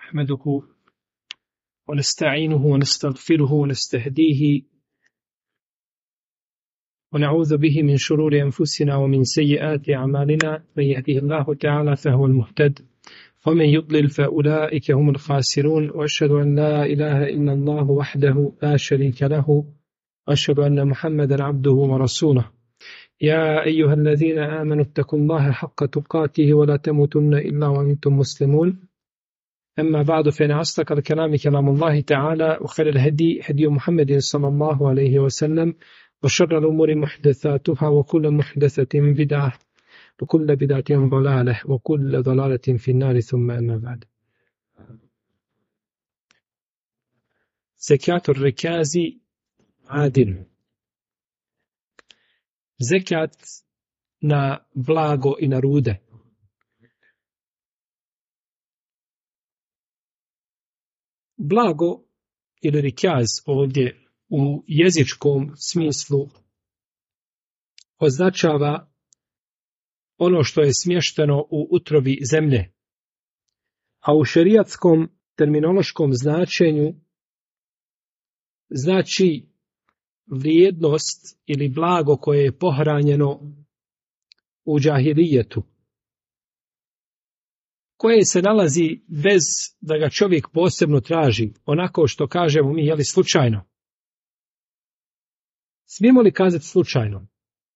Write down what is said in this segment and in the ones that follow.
نحمده ونستعينه ونستغفره ونستهديه ونعوذ به من شرور أنفسنا ومن سيئات أعمالنا. من يهده الله تعالى فهو المهتد ومن يضلل فأولئك هم الخاسرون. وأشهد أن لا إله إلا الله وحده لا شريك له وأشهد أن محمدا عبده ورسوله. يا أيها الذين آمنوا اتقوا الله حق تقاته ولا تموتن إلا وأنتم مسلمون. أما بعد فإن أصدق الكلام كلام الله تعالى وخير الهدي هدي محمد صلى الله عليه وسلم وشر الأمور محدثاتها وكل محدثة بدعة وكل بدعة ضلالة وكل ضلالة في النار. ثم أما بعد. زكاة الركاز عادل. Zekat na blago i na rude. Blago ili rikaz ovdje u jezičkom smislu označava ono što je smješteno u utrobi zemlje, a u šerijatskom terminološkom značenju znači vrijednost ili blago koje je pohranjeno u džahilijetu, koje se nalazi bez da ga čovjek posebno traži, onako što kažemo mi, jeli slučajno. Smijemo li kazati slučajno?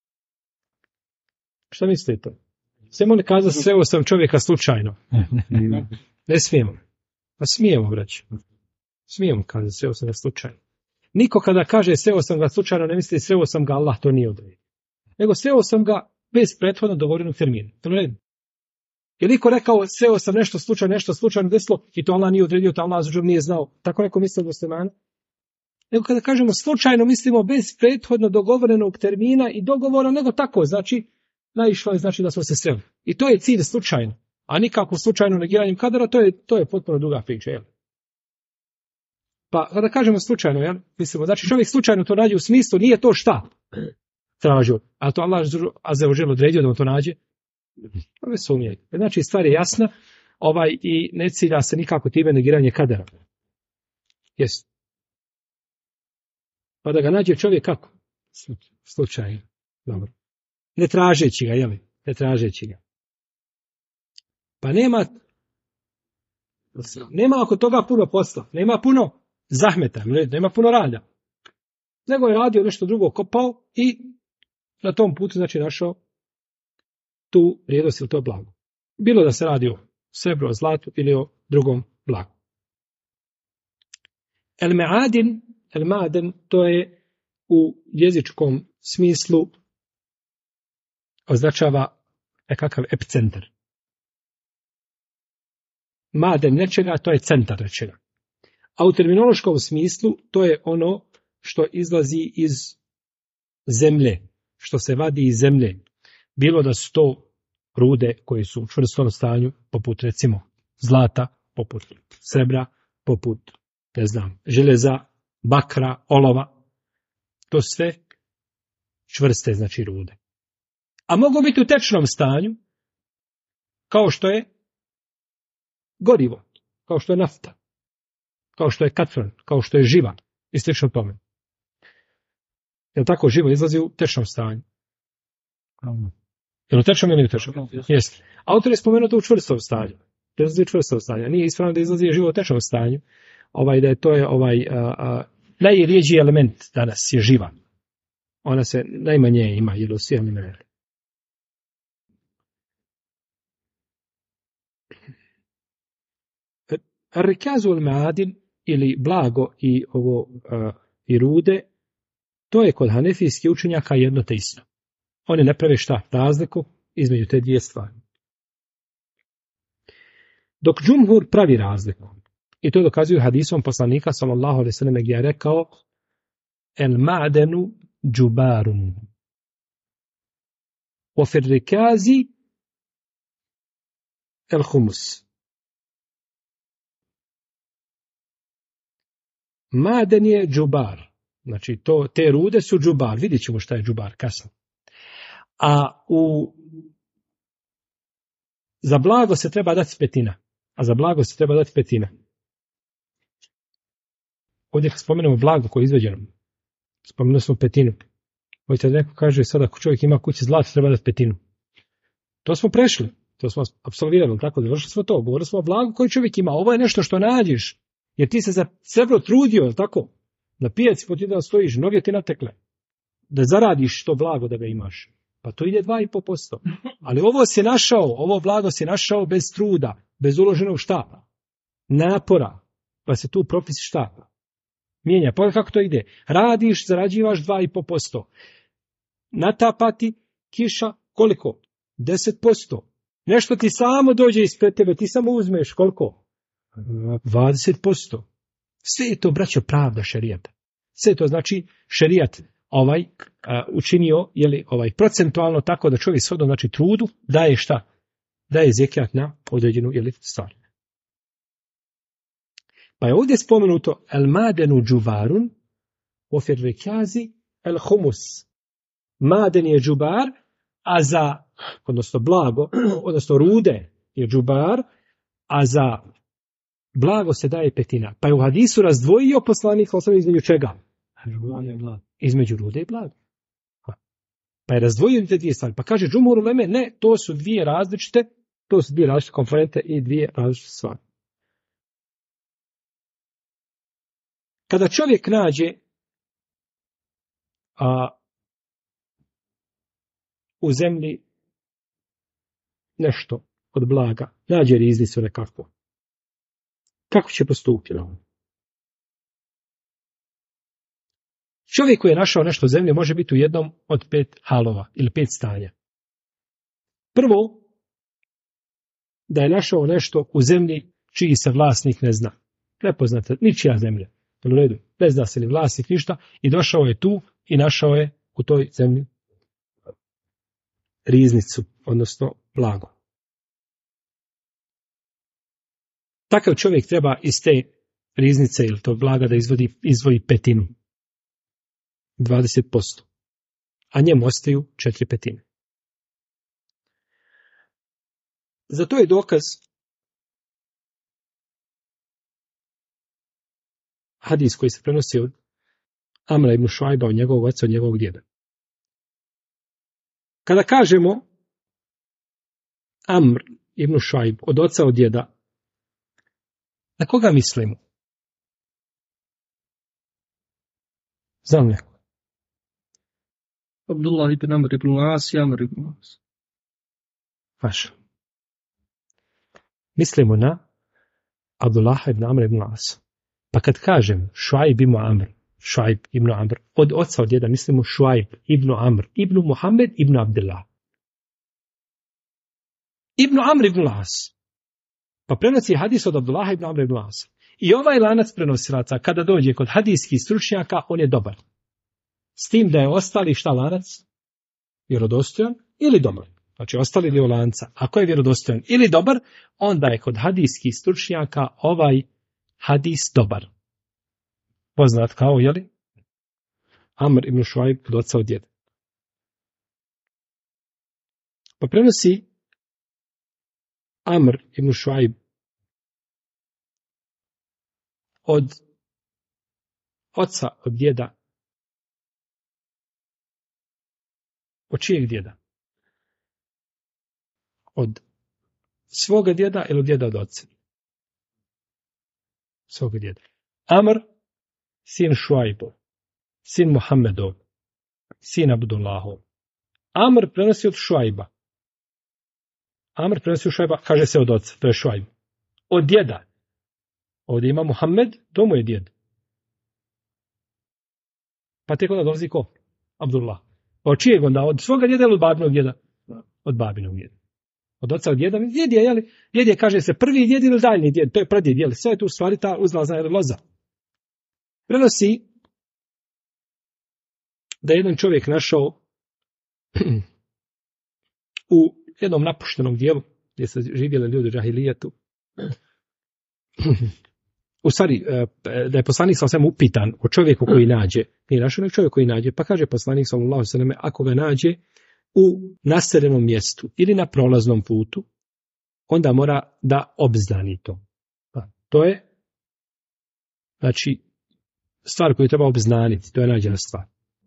Šta mislite? Smijemo li kazati sreo sam čovjeka slučajno? Ne smijemo. Pa smijemo, braći. Smijemo kazati sreo sam ga slučajno. Niko kada kaže sreo sam ga slučajno ne misli sreo sam ga, Allah to nije odredio. Nego sreo sam ga bez prethodno dogovorenog termina. To ne. Je niko rekao sreo sam nešto slučajno desilo i to Allah nije odredio, to Allah nije znao. Tako neko misli musliman. Nego kada kažemo slučajno mislimo bez prethodno dogovorenog termina i dogovora, nego tako, znači naišlo je znači da smo se sreli. I to je cilj slučajno. A nikako slučajno negiranjem kadara, to je potpuno druga priča. Jel? Pa kada kažemo slučajno, jel? Mislimo, znači čovjek slučajno to nađe u smislu, nije to šta tražio, ali to Allah azza wa dželle odredio da mu to nađe. To ne sumnjaj. Znači stvar je jasna, i ne cilja se nikako time negiranje kadara. Jest. Pa da ga nađe čovjek kako? Slučajno. Dobro. Ne tražeći ga, jel? Ne tražeći ga. Pa nema oko toga puno posla, nema puno zahmeta, nema puno rada. Nego je radio nešto drugo, kopao i na tom putu znači našao tu vrijednost ili to blago. Bilo da se radi o srebru, o zlatu ili o drugom blagu. El-Ma'aden, to je u jezičkom smislu označava kakav epicentar. Maden nečega, to je centar nečega. A u terminološkom smislu to je ono što izlazi iz zemlje, što se vadi iz zemlje. Bilo da su to rude koje su u čvrstom stanju, poput recimo zlata, poput srebra, poput, željeza, bakra, olova. To sve čvrste, znači rude. A mogu biti u tečnom stanju, kao što je gorivo, kao što je nafta, kao što je katran, kao što je živa i slično tome. Jel tako živo izlazi u tečnom stanju? Jel u tečnom ili u tečnom? Jeste. Autor je spomenuo to u čvrstom stanju. Da izlazi u čvrstom stanju. Nije ispravno da izlazi živo u tečnom stanju. Da je to je najrijeđi element danas je živa. Ona se najmanje ima, jel u svijel minerali. Rikazu al-Ma'adin ili blago i rude, to je kod hanefijskih učenjaka jedno te isto. Oni ne prave šta razliku između te dvije stvari. Dok džumhur pravi razliku. I to dokazuju hadisom poslanika sallallahu alejhi ve sellem gdje je rekao el-ma'danu džubarun wa fi rikazi el-humus. Maden je džubar. Znači, te rude su džubar. Vidjet ćemo šta je džubar kasno. A za blago se treba dati petina. A za blago se treba dati petina. Ovdje kad spomenemo blago koje je izveđeno, spomenuli smo petinu. Ovdje neko kaže sad ako čovjek ima kući zlata treba dati petinu. To smo prešli, to smo apsolvirali, tako završili smo to. Govorili smo o blagu koji čovjek ima. Ovo je nešto što nađeš, jer ti se za sebe trudio, tako? Na pijaci potidan stojiš, noge ti natekle. Da zaradiš to blago da ga imaš. Pa to ide 2,5%. Ali ovo blago si našao bez truda, bez uloženog štapa, napora, pa se tu propisi štapa mijenja. Pa kako to ide? Radiš, zarađivaš 2,5%. Natapati kiša koliko? 10%. Nešto ti samo dođe ispred tebe, ti samo uzmeš koliko? 20%. Sve je to, braćo, pravda šerijata. Sve to znači šerijat učinio procentualno tako da čovjek shodno znači trudu daje šta? Daje zekijat na određenu stvar. Pa je ovdje spomenuto el madenu džuvarun ofir rekazi el humus. Maden je džubar, a za, odnosno blago, odnosno rude je džubar, a za blago se daje petina. Pa je u hadisu razdvojio poslanik između čega? Između rude i blaga. Pa je razdvojio te dvije stvari. Pa kaže džumhur uleme, ne, to su dvije različite komponente i dvije različite stvari. Kada čovjek nađe u zemlji nešto od blaga, nađe riznicu nekako, kako će postupiti? Čovjek koji je našao nešto u zemlji može biti u jednom od 5 halova ili 5 stanja. Prvo, da je našao nešto u zemlji čiji se vlasnik ne zna. Nepoznata, ničija zemlja. U redu, ne zna se ni vlasnik ništa i došao je tu i našao je u toj zemlji riznicu, odnosno blago. Takav čovjek treba iz te riznice ili tog blaga da izdvoji petinu. 20%. A njemu ostaju 4/5. Za to je dokaz hadis koji se prenosi od Amra ibn Šuajba, od njegovog oca, od njegovog djeda. Kada kažemo Amr ibn Šuajb, od oca, od djeda, na koga mislimo? Znam neko. Abdullah ibn Amr ibn As i Amr ibn As. Vaš. Mislimo na Abdullah ibn Amr ibn As. Pa kad kažem Šuajb ibn Amr, od oca, od djeda, mislimo Šuajb ibn Amr, ibn Muhammed, ibn Abdullah. Ibn Amr ibn As. Pa prenosi hadis od Abdullah ibn Amr ibn As. I ovaj lanac prenosilaca, kada dođe kod hadijskih stručnjaka, on je dobar. S tim da je ostali šta lanac? Vjerodostojan ili dobar. Znači ostali dio lanca. Ako je vjerodostojan ili dobar, onda je kod hadijskih stručnjaka ovaj hadis dobar. Poznat kao, jeli? Amr ibn Šuajb od oca, od djeda. Pa prenosi Amr ibn Šuajb od oca, od djeda. Od čijeg djeda? Od svoga djeda ili od djeda od oca? Svoga djeda. Amr, sin Šuajbov, sin Muhammedov, sin Abdullahov. Amr prenosi od Šuajba. Amr prenosi od Šuajba, kaže se od oca, to je Šuajb. Od djeda. Ovdje ima Muhammed, to mu je djed. Pa tek onda dolazi ko? Abdullah. Od čijeg onda? Od svoga djeda ili od babinog djeda? Od babinog djeda. Od oca, od djeda. Djed je, kaže se, prvi djed ili daljni djed. To je pradjed, jeli? Sve je tu u stvari ta uzlazna loza. Prenosi da je jedan čovjek našao u jednom napuštenom dijelu gdje se živjeli ljudi u džahilijetu. U stvari, da je poslanik sallallahu alejhi ve sellem upitan o čovjeku koji nađe, nije našao nek čovjek koji nađe, pa kaže poslanik sallallahu alejhi ve sellem, ako ga nađe u naseljenom mjestu ili na prolaznom putu, onda mora da obznani to. To je, znači, stvar koju treba obznaniti, to je nađena stvar.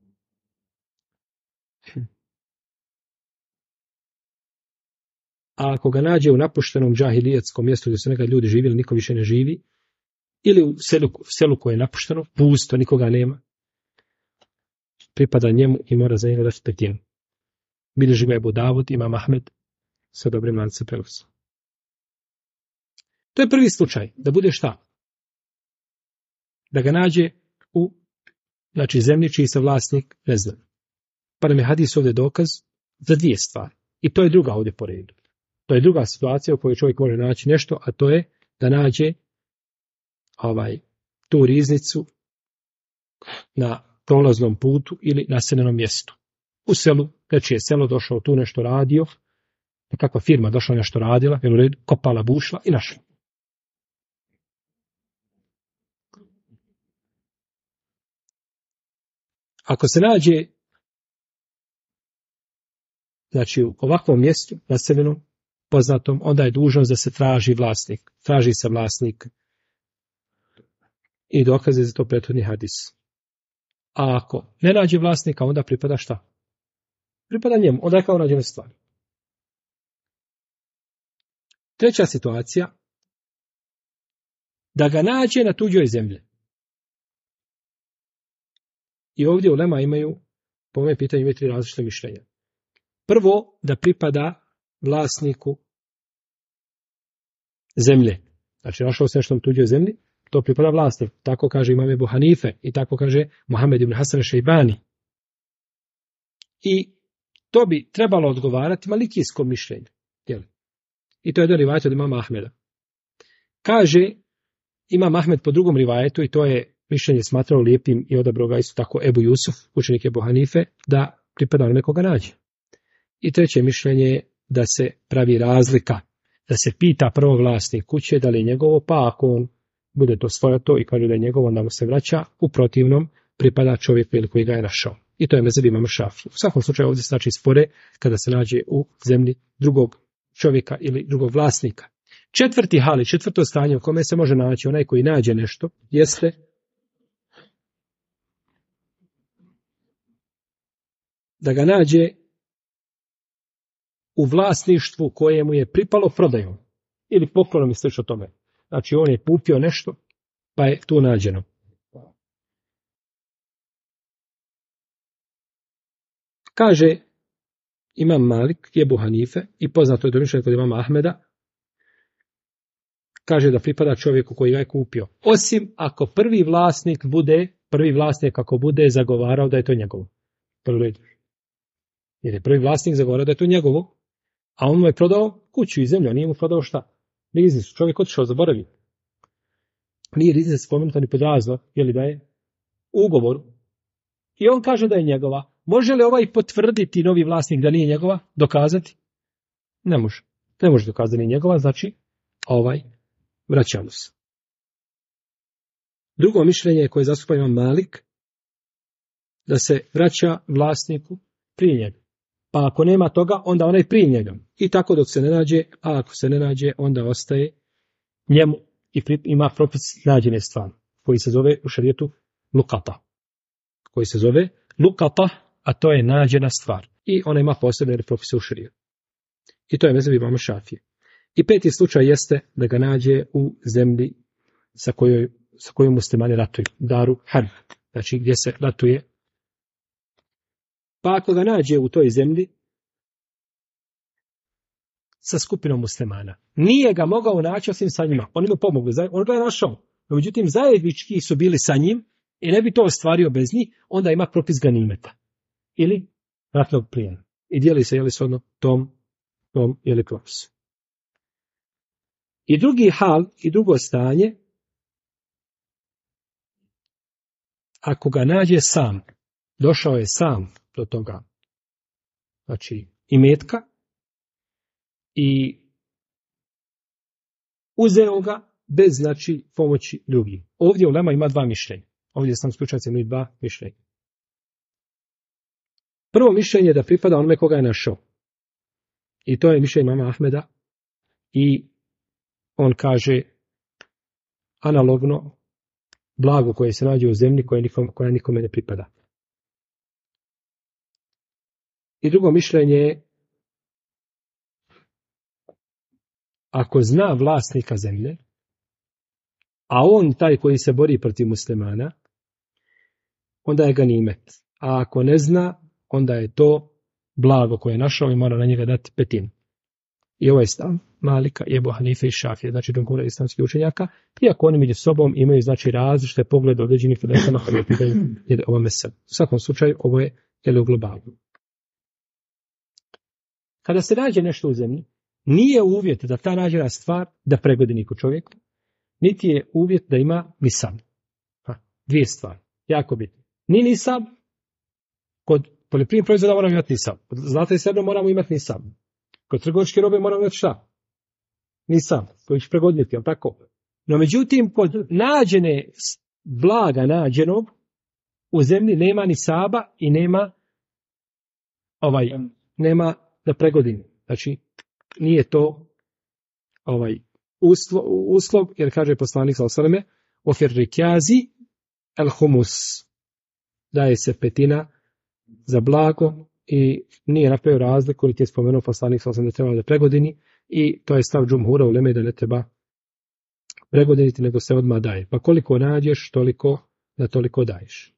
A ako ga nađe u napuštenom džahilijetskom mjestu gdje su nekad ljudi živjeli, niko više ne živi, ili u selu koje je napušteno, pusto, nikoga nema, pripada njemu i mora za njega dati petinu. Bilježi ga Ebu Davud, Imam Ahmed, sa dobrim lancem prenosa. To je prvi slučaj, da bude šta? Da ga nađe u, znači, zemlji čiji se vlasnik ne zna. Pa nam je hadis ovdje dokaz za dvije stvari. I to je druga ovdje po redu. To je druga situacija u kojoj čovjek može naći nešto, a to je da nađe tu riznicu na prolaznom putu ili naseljenom mjestu. U selu, znači je selo došao tu nešto radio, nekakva firma došla nešto radila, jer u redu, kopala, bušla i našla. Ako se nađe, znači u ovakvom mjestu, naseljenom, poznatom, onda je dužnost da se traži vlasnik. Traži se vlasnik. I dokaze za to prethodni hadis. A ako ne nađe vlasnika, onda pripada šta? Pripada njemu. Onda je kao nađena stvar. Treća situacija. Da ga nađe na tuđoj zemlji. I ovdje ulema imaju, po ovome pitanju imaju tri različite mišljenja. Prvo, da pripada vlasniku zemlje. Znači, našao se nešto na tuđoj zemlji, to pripada vlasniku. Tako kaže Imam Ebu Hanife i tako kaže Muhammed ibn Hasan Šejbani. I to bi trebalo odgovarati malikijskom mišljenju. I to je do rivajeta od Imama Ahmeda. Kaže Imam Ahmed po drugom rivajetu, i to je mišljenje smatrao lijepim i odabrao ga isto tako Ebu Jusuf, učenik Ebu Hanife, da pripada onome koga nađe. I treće mišljenje je da se pravi razlika, da se pita prvo vlasnik kuće da li je njegovo, pa ako on bude to svojato i kaže da je njegovo, onda mu se vraća, u protivnom pripada čovjeku ili koji ga je našao. I to je mezheb Imama Šafije. U svakom slučaju ovdje se znači spore kada se nađe u zemlji drugog čovjeka ili drugog vlasnika. Četvrti hal, četvrto stanje u kome se može naći onaj koji nađe nešto, jeste da ga nađe u vlasništvu koje mu je pripalo prodajom ili poklonom i slično tome. Znači on je kupio nešto pa je tu nađeno. Kaže Imam Malik, Ebu Hanife i poznato je domišljeno kod Imama Ahmeda, kaže da pripada čovjeku koji ga je kupio. Osim ako prvi vlasnik ako bude zagovarao da je to njegovo. Jer je prvi vlasnik zagovarao da je to njegovo, a on mu je prodao kuću i zemlju, a nije mu prodao šta? Riznicu, čovjek otišao, zaboravio. Nije riznica spomenuta ni pod razlog, je da je u ugovoru. I on kaže da je njegova. Može li ovaj potvrditi novi vlasnik da nije njegova? Dokazati? Ne može. Ne može dokazati da nije njegova, znači vraćamo se. Drugo mišljenje koje zastupa Imam Malik, da se vraća vlasniku prije njega. Pa ako nema toga, onda onaj prije njega. I tako dok se ne nađe, a ako se ne nađe, onda ostaje njemu i ima propis nađene stvari, koji se zove u šerijetu lukata. Koji se zove lukata, a to je nađena stvar. I ona ima posebne propise u šerijetu. I to je mezheb Imama Šafije. I peti slučaj jeste da ga nađe u zemlji sa kojom muslimani ratuju. Daru harb. Znači gdje se ratuje. Pa ako ga nađe u toj zemlji sa skupinom muslimana, nije ga mogao naći osim sa njima. Oni mu pomogli. On ga je našao. Međutim, zajednički su bili sa njim i ne bi to ostvario bez njih, onda ima propis ganimeta. Ili ratnog plijena. I dijeli se, shodno tom propisu. I drugi hal i drugo stanje, ako ga nađe sam, došao je sam do toga, znači imetka, i uzeo ga bez, znači, pomoći drugih. Ovdje ulema ima dva mišljenja. Ovdje sam slučajci imaju dva mišljenja. Prvo mišljenje je da pripada onome koga je našao. I to je mišljenje Imama Ahmeda i on kaže analogno blago koje se nađe u zemlji koja nikome ne pripada. I drugo mišljenje je, ako zna vlasnika zemlje, a on taj koji se bori protiv muslimana, onda je ganimet. A ako ne zna, onda je to blago koje je našao i mora na njega dati petinu. I ovaj stav Malika, Ebu Hanife i Šafije, znači džumhura islamskih učenjaka, iako oni među sobom imaju znači različite poglede određenih filozofa koji je pitaju ovo mesel. U svakom slučaju ovo je u globalu. Kada se nađe nešto u zemlji, nije uvjet da ta nađena stvar da pregodini kod čovjeka, niti je uvjet da ima nisab. Dvije stvari, jako bitne. Ni nisab, kod poljoprivrednih proizvoda moramo imati nisab. Kod zlata i srebra moramo imati nisab. Kod trgovačke robe moramo imati šta? Nisab, koji će pregodniti, jel tako? No međutim, kod nađene blaga nađenog u zemlji nema nisaba i nema da pregodini. Znači, nije to uslov, jer kaže poslanik sallallahu alejhi ve selleme, ofir rikjazi el humus, daje se petina za blago i nije napravio razliku, niti je spomenuo poslanik sallallahu alejhi ve selleme da treba da pregodini, i to je stav džumhura uleme da ne treba pregodiniti, nego se odmah daje. Pa koliko nađeš, toliko daješ.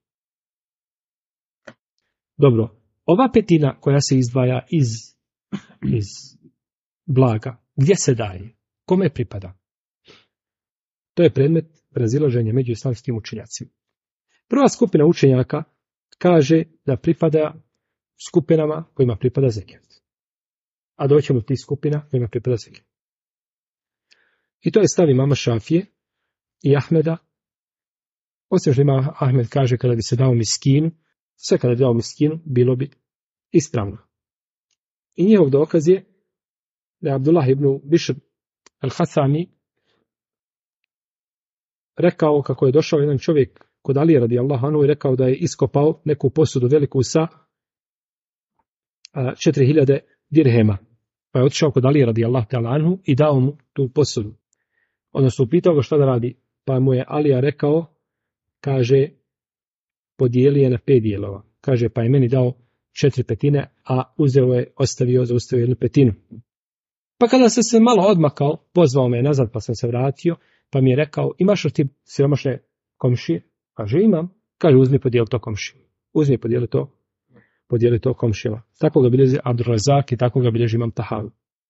Dobro, ova petina koja se izdvaja iz blaga, gdje se daje? Kome pripada? To je predmet razilaženja među islamskim učenjacima. Prva skupina učenjaka kaže da pripada skupinama kojima pripada zekijat. A doćemo do tih skupina kojima pripada zekijat. I to je stav imama Šafije i Ahmeda. Osim što ima Ahmed kaže kada bi se dao miskinu, sve kada bi dao miskinu, bilo bi ispravno. I njihov dokaz je da je Abdullah ibn Bišr al-Hasami rekao kako je došao jedan čovjek kod Alije radijallahu anhu i rekao da je iskopao neku posudu veliku sa 4000 dirhema. Pa je otišao kod Alije radijallahu anhu i dao mu tu posudu. Odnosno upitao ga šta da radi. Pa mu je Alija rekao, kaže, podijeli je na 5 dijelova. Kaže, pa je meni dao 4/5, a ostavio 1/5. Pa kada sam se malo odmakao, pozvao me nazad pa sam se vratio, pa mi je rekao, imaš li ti siromašne komšije? Kaže, imam. Kaže, uzmi podijeli to komšije. Uzmi podijeli to komšijama. Tako ga bilježi Abdurrazak i tako ga bilježi Imam Tahavi.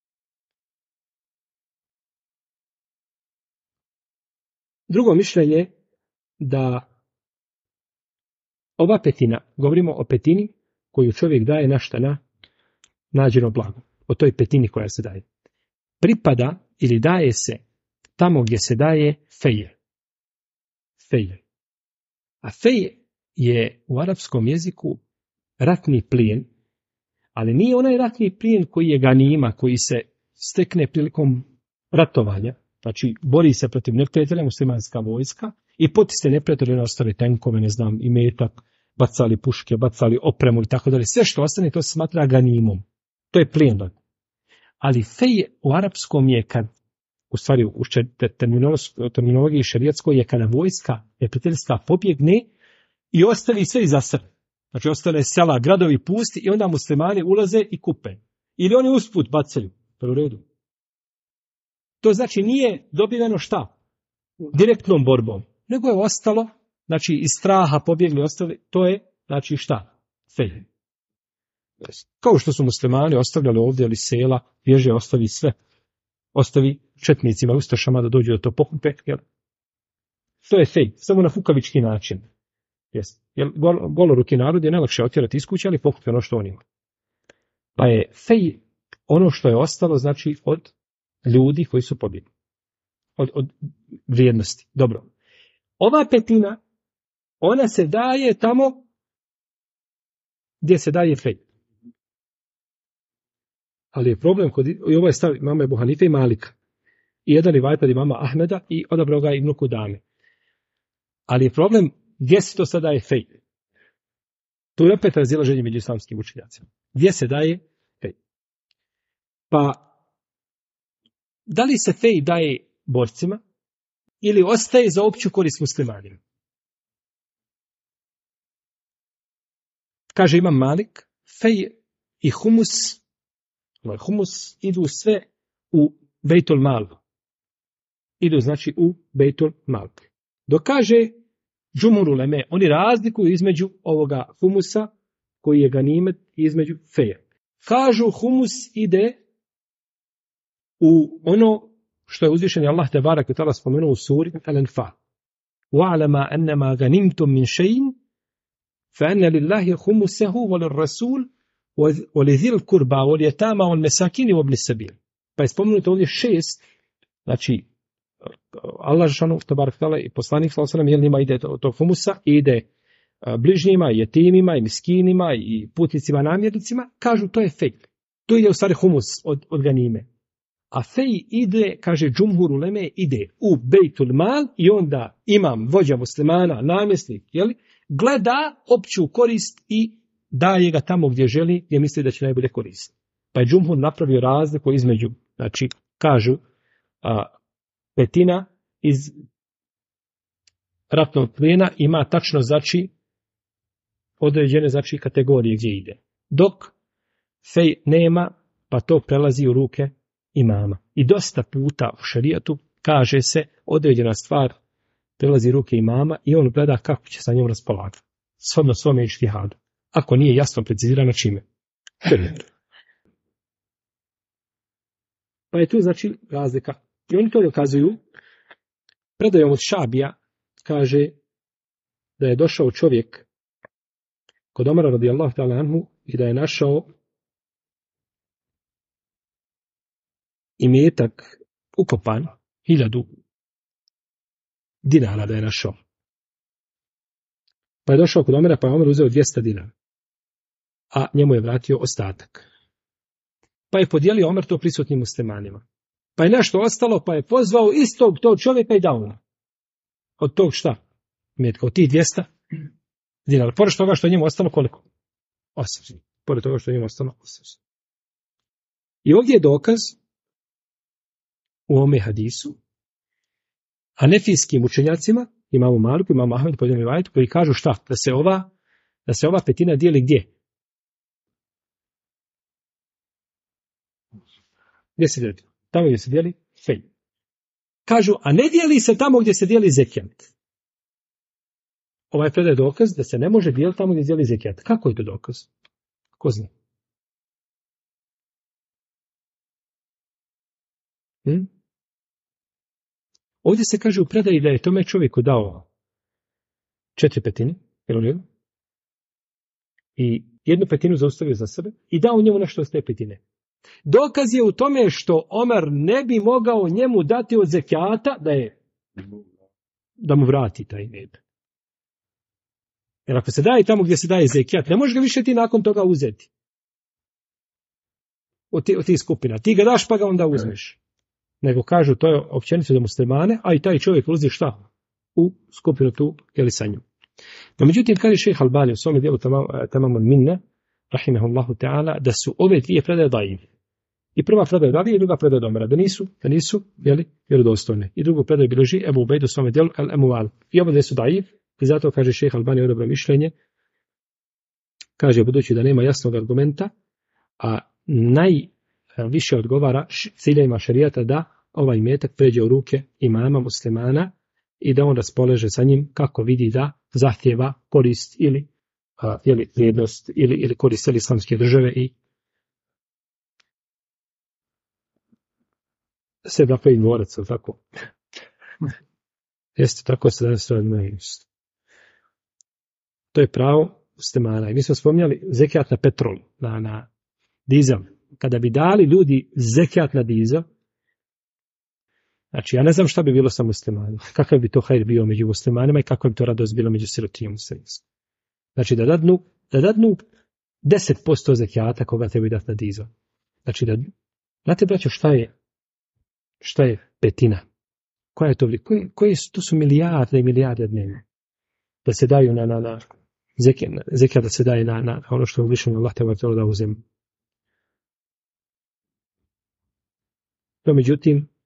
Drugo mišljenje da ova petina, govorimo o petini koju čovjek daje na nađeno blago. O toj petini koja se daje. Pripada ili daje se tamo gdje se daje feje. Feje. A feje je u arapskom jeziku ratni plijen, ali nije onaj ratni plijen koji je ganima, koji se stekne prilikom ratovanja. Znači, bori se protiv neprijatelja, muslimanska vojska, i potisne neprijatelje, ostali tenkove, imetak, bacali puške, bacali opremu i tako dalje. Sve što ostane, to se smatra ganimom. To je plijen. Ali fej u arapskom je kad, u stvari u terminologiji šerijatskoj je kada vojska neprijateljska pobjegne i ostavi sve iza sebe. Znači, ostane sela, gradovi pusti i onda muslimani ulaze i kupe. Ili oni usput bacaju. To je u redu. To znači nije dobiveno šta? Direktnom borbom. Nego je ostalo, znači iz straha pobjegli ostali, to je, znači šta? Fej. Kao što su muslimani ostavljali ovdje ili sela, bježe ostavi sve. Ostavi četnicima, ustašama da dođu do to pokupe. Jel? To je fej, samo na fukavički način. Jer goloruki narod je najlakše otjerati iz kuće, ali pokupe ono što on ima. Pa je fej ono što je ostalo, znači od ljudi koji su pobjegli. Od vrijednosti. Dobro. Ova petina, ona se daje tamo gdje se daje fej. Ali je problem i ovo je stav imama Ebu Hanife i Malika. I jedan rivajat od imama Ahmeda i odabrao ga Ibn Kudame. Ali je problem gdje se to sada daje fej. Tu je opet razilaženje među islamskim učenjacima. Gdje se daje fej? Pa da li se fej daje borcima ili ostaje za opću korist muslimanima? Kaže Imam Malik, fej i humus idu sve u Bejtul Mal. Idu znači u Bejtul Mal. Dok kaže džumhur uleme, oni razlikuju između ovoga humusa koji je ganimet između feja. Kažu humus ide u ono što je uzvišeni Allah te barak ve taala spomenuo u suri Al-Anfal. Wa'lama annama ganimtum min shay'in fa anna lillahi khumsahu wa lirrasul wa lidhil qurba wal yatama wal masakin wa ibn as-sabil. Pa je spomenuto ovdje 6, znači Allah dželle te barak ve taala i poslanik sallallahu alejhi ve sellem njima ide od humusa, ide bližnjima, i jetimima, i miskinima, i putnicima, namjernicima, kažu to je fej. To je u stvari humus od ganime. A fej ide, kaže džumhur uleme, ide u Bejtul Mal i onda imam vođa muslimana, namjesnik, gleda opću korist i daje ga tamo gdje želi, gdje misli da će najbolje koristiti. Pa je džumhur napravio razliku između, znači kažu petina iz ratnog plijena ima tačno znači određene znači kategorije gdje ide. Dok fej nema, pa to prelazi u ruke imama. I dosta puta u šerijatu kaže se određena stvar prelazi u ruke imama i on gleda kako će sa njom raspolagati. Shodno svome ištihadu. Ako nije jasno precizirano čime. Šerijatu. Pa je tu znači razlika. I oni to dokazuju. Predajom od Šabija kaže da je došao čovjek kod Omara radijallahu ta'ala anhu i da je našao imetak ukopan 1000 dinara da je našao. Pa je došao kod Omara, pa je Omer uzeo 200 dinara, a njemu je vratio ostatak. Pa je podijelio Omer to prisutnim muslimanima. Pa je nešto ostalo, pa je pozvao istog tog čovjeka i dao mu. Od tog šta? Imetka, od tih 200 dinara. Pored toga što je njemu ostalo koliko? 8. Pored toga što je njemu ostalo 8. I ovdje je dokaz u ome hadisu hanefijskim učenjacima, imamo Maliku, imamo Ahmed, pojedinom rivajetu, koji kažu šta? Da se ova petina dijeli gdje? Gdje se dijeli? Tamo gdje se dijeli fej. Kažu, a ne dijeli se tamo gdje se dijeli zekijat. Ovaj predaje dokaz da se ne može dijeliti tamo gdje se dijeli zekijat. Kako je to dokaz? Ko zna? Ovdje se kaže u predaji da je tome čovjeku dao 4/5, i 1/5 zaustavio za sebe i dao njemu nešto od te petine. Dokaz je u tome što Omer ne bi mogao njemu dati od zekijata da mu vrati taj imetak. Jer ako se daje tamo gdje se daje zekijat, ne možeš ga više ti nakon toga uzeti. Od tih skupina. Ti ga daš pa ga onda uzmeš. Nego kažu to je općenito za muslimane, a i taj čovjek ulazi šta? U skupinu tu sa njom. No međutim, kaže šejh Albani u svom dijelu Tamamul Minna, rahimehullahu ta'ala, da su ove dvije predaje daif. I prva predaja od Alije i druga predaja od Omera, da nisu vjerodostojne. I drugu predaju bilježi Ebu Ubejdu u svom dijelu Al-Emuval. I oba su daif, i zato kaže šejh Albani odobro mišljenje. Kaže, budući da nema jasnog argumenta, a najviše odgovara ciljevima šerijata da ovaj imetak pređe u ruke imama muslimana i da on raspolaže sa njim kako vidi da zahtjeva korist ili vrijednost ili korist islamske države i se napravi dvorac, tako. Jeste, tako se danas radi. To je pravo muslimana. I mi smo spominjali zekijat na petrol, na dizel. Kada bi dali ljudi zekijat na dizel, znači ja ne znam šta bi bilo sa muslimanima, kakav bi to hajr bio među muslimanima i kakva bi to radost bilo među sirotinjom muslimanima. Znači da dadnu 10% zekijata koga treba dati na dizel. Znači znate braćo šta je petina? Koja je to? To su milijarde i milijarde dnevno. Da se daju na zekijat, da se daje na ono što je uzvišeno Allah te vrtilo da uzem. No, međutim,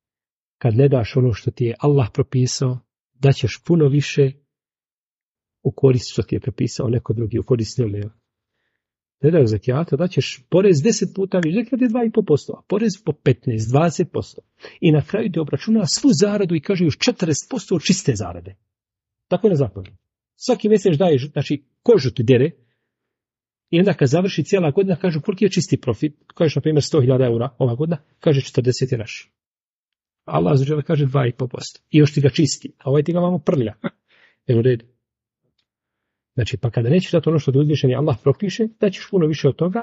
kad ne daš ono što ti je Allah propisao, da ćeš puno više u korist što ti je propisao neko drugi, u korist njome. Ne daš zekijata, da ćeš porez 10 puta više, zekijat je 2,5%, a porez po 15, 20%. I na kraju ti obračuna svu zaradu i kaže još 40% od čiste zarade. Tako je na zapadu. Svaki mjesec daješ, znači kožu ti dere, i onda kad završi cijela godina, kažu koliki je čisti profit, kažeš na primjer 100.000 eura ova godina, kaže 40 je naš. Allah zađele kaže 2,5%. I još ti ga čisti, a ovaj ti ga vamo prlja. Jel u redu? Znači, pa kada nećeš dati ono što ti uzvišeni Allah propiše, da ćeš puno više od toga,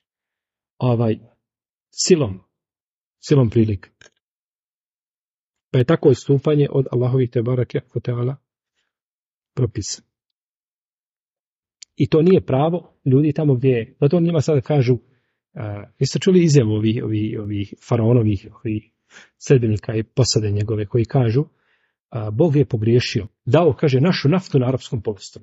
silom prilike. Pa je tako odstupanje od Allahovih tebarake o teala propisa. I to nije pravo ljudi tamo gdje je. Zato njima sada kažu, jeste čuli izjavu ovih faraonovih, ovih sredbenika i posade njegove koji kažu, Bog je pogriješio. Dao, kaže, našu naftu na arapskom poluostrvu.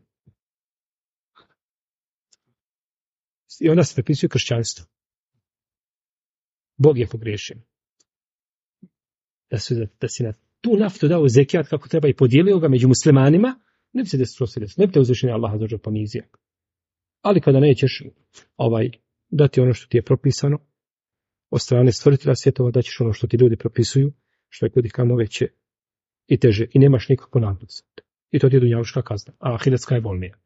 I onda se prepisuju kršćanstvo. Bog je pogriješio. Da si na tu naftu dao zekijat kako treba i podijelio ga među muslimanima, ne bi se desilo, ne bi te uzvišenje Allaha zađer ponizio. Ali kada nećeš dati ono što ti je propisano od strane stvoritelja svjetova, da ćeš ono što ti ljudi propisuju, što je kod ih kamo veće i teže i nemaš nikakvu nagradu. I to ti je dunjavuška kazna, a ahiretska je bolnija.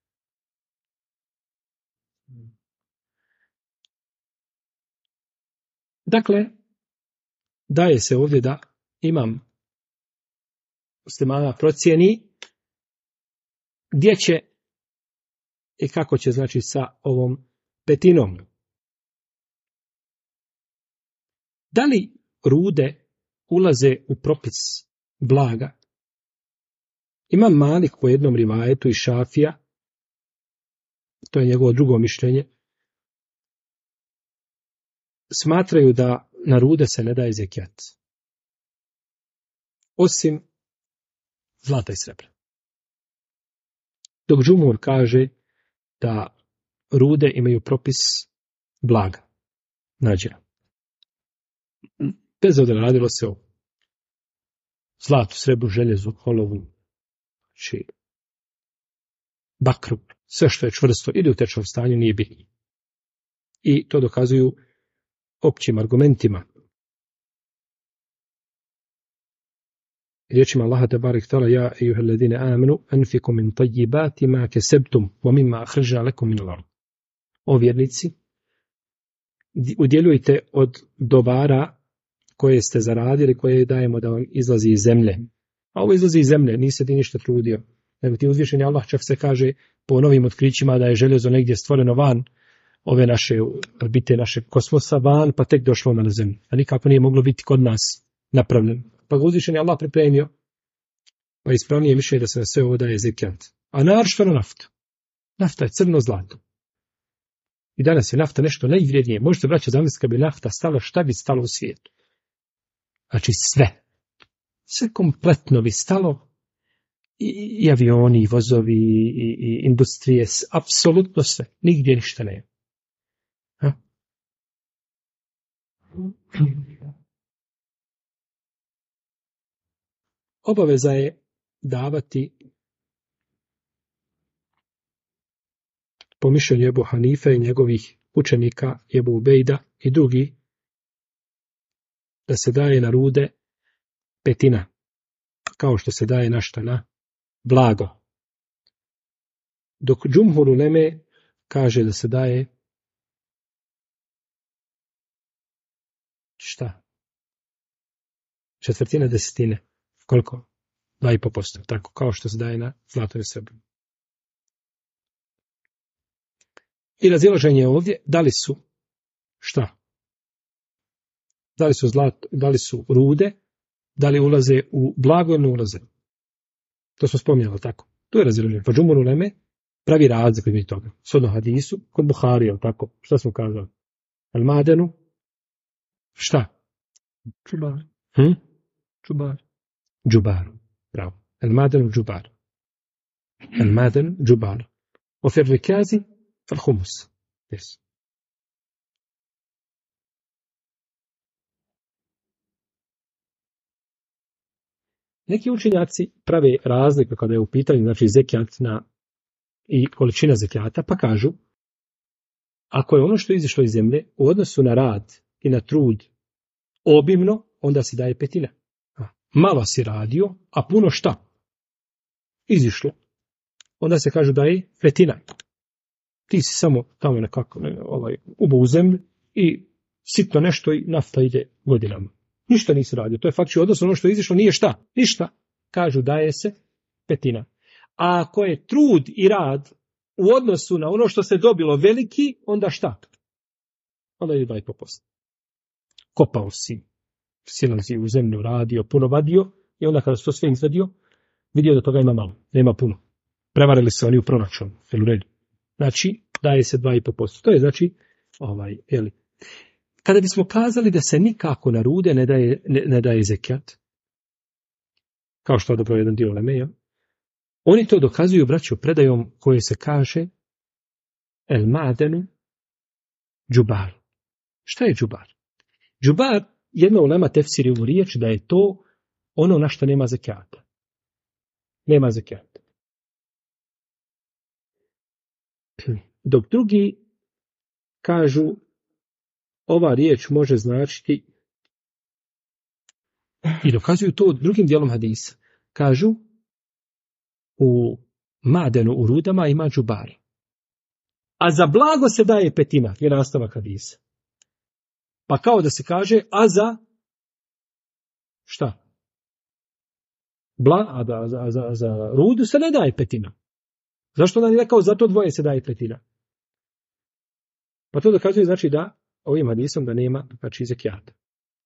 Dakle, daje se ovdje da imam muslimana procijeni gdje će i kako će, znači, sa ovom petinom. Da li rude ulaze u propis blaga? Imam Malik po jednom rivajetu i Šafija, to je njegovo drugo mišljenje, smatraju da na rude se ne daje zekijat. Osim zlata i srebra. Dok džumhur kaže da rude imaju propis blaga, nađera. Bez obzira radilo se o zlatu, srebru, željezu, holovu, bakru, sve što je čvrsto ili u tečnom stanju nije bitno. I to dokazuju općim argumentima. Riječima Allaha tebarek tala, ja ejuhel ladine amenu, anfiku min tajibati ma kesebtum, wa mimma akhrađna lekum min al-ard. O vjernici, udjeljujte od dobara koje ste zaradili, koje dajemo da vam izlazi iz zemlje. A ovo izlazi iz zemlje, nisi ti ništa trudio. Nego ti uzvišeni Allah čak se kaže po novim otkrićima da je željezo negdje stvoreno van ove naše orbite, našeg kosmosa van, pa tek došlo na zemlju. A nikako nije moglo biti kod nas napravljeno. Pa ga uzvišeni Allah pripremio, pa ispravnije mišljenje da se na sve ovo daje zekijat. A naročito na naftu. Nafta je crno zlato. I danas je nafta nešto najvrijednije. Možete braći zamisliti kad bi nafta stala, šta bi stalo u svijetu? Znači sve. Sve kompletno bi stalo. I avioni, i vozovi, i industrije, apsolutno sve. Nigdje ništa nema. Obaveza je davati po mišljenju Ebu Hanife i njegovih učenika Ebu Ubejda i drugi da se daje na rude petina, kao što se daje na blago. Dok džumhur uleme kaže da se daje šta? Četvrtina desetine. Koliko? 2,5%. Tako kao što se daje na zlato i srebro. I razilaženje ovdje, da li su šta? Da li su zlato, da li su rude, da li ulaze u blago ili ne ulaze? To smo spominjali, tako. To je razilaženje. Pa džumhur uleme pravi razliku između toga. Shodno hadisu, kod Buharija, tako. Šta smo kazali? Al-Madenu, šta? Čubar. Čubar. Džubar. Bravo. Al-Madenu džubar. Al-Madenu džubar. Ofer rikazi, al-humus. Yes. Neki učenjaci prave razliku kada je u pitanju, znači zekijat i količina zekijata, pa kažu, ako je ono što je izišlo iz zemlje u odnosu na rad i na trud obimno, onda se daje petina. Malo si radio, a puno šta? Izišlo. Onda se kaže da je petina. Ti si samo tamo nekako ubao u zemlju i sitno nešto i nafta ide godinama. Ništa nisi radio. To je faktički odnosno ono što je izišlo nije šta? Ništa. Kažu daje se petina. A ako je trud i rad u odnosu na ono što se dobilo veliki, onda šta? Onda je 2,5%. Kopao si, silazi u zemlju, radio, puno vadio i onda kada se to sve izvadio, vidio da toga ima malo, nema puno. Prevarili se oni u proračun, u redu. Znači, daje se 2,5%. To je znači, kada bismo kazali da se nikako na rude ne daje zekijat, kao što je dobro jedan dio ulemeja, oni to dokazuju, braćo, predajom koje se kaže el madenu džubar. Šta je džubar? Džubar, jedna ulema tefsiri u riječ da je to ono na što nema zekijata. Nema zekijata. Dok drugi kažu ova riječ može značiti i dokazuju to drugim dijelom hadisa. Kažu u madenu, u rudama ima džubar. A za blago se daje petina, je nastavak hadisa. Pa kao da se kaže, a za šta? Za rudu se ne daje petina. Zašto nam je rekao za to dvoje se daje petina? Pa to dokazuje znači da ovim hadisom da nema znači zekijata.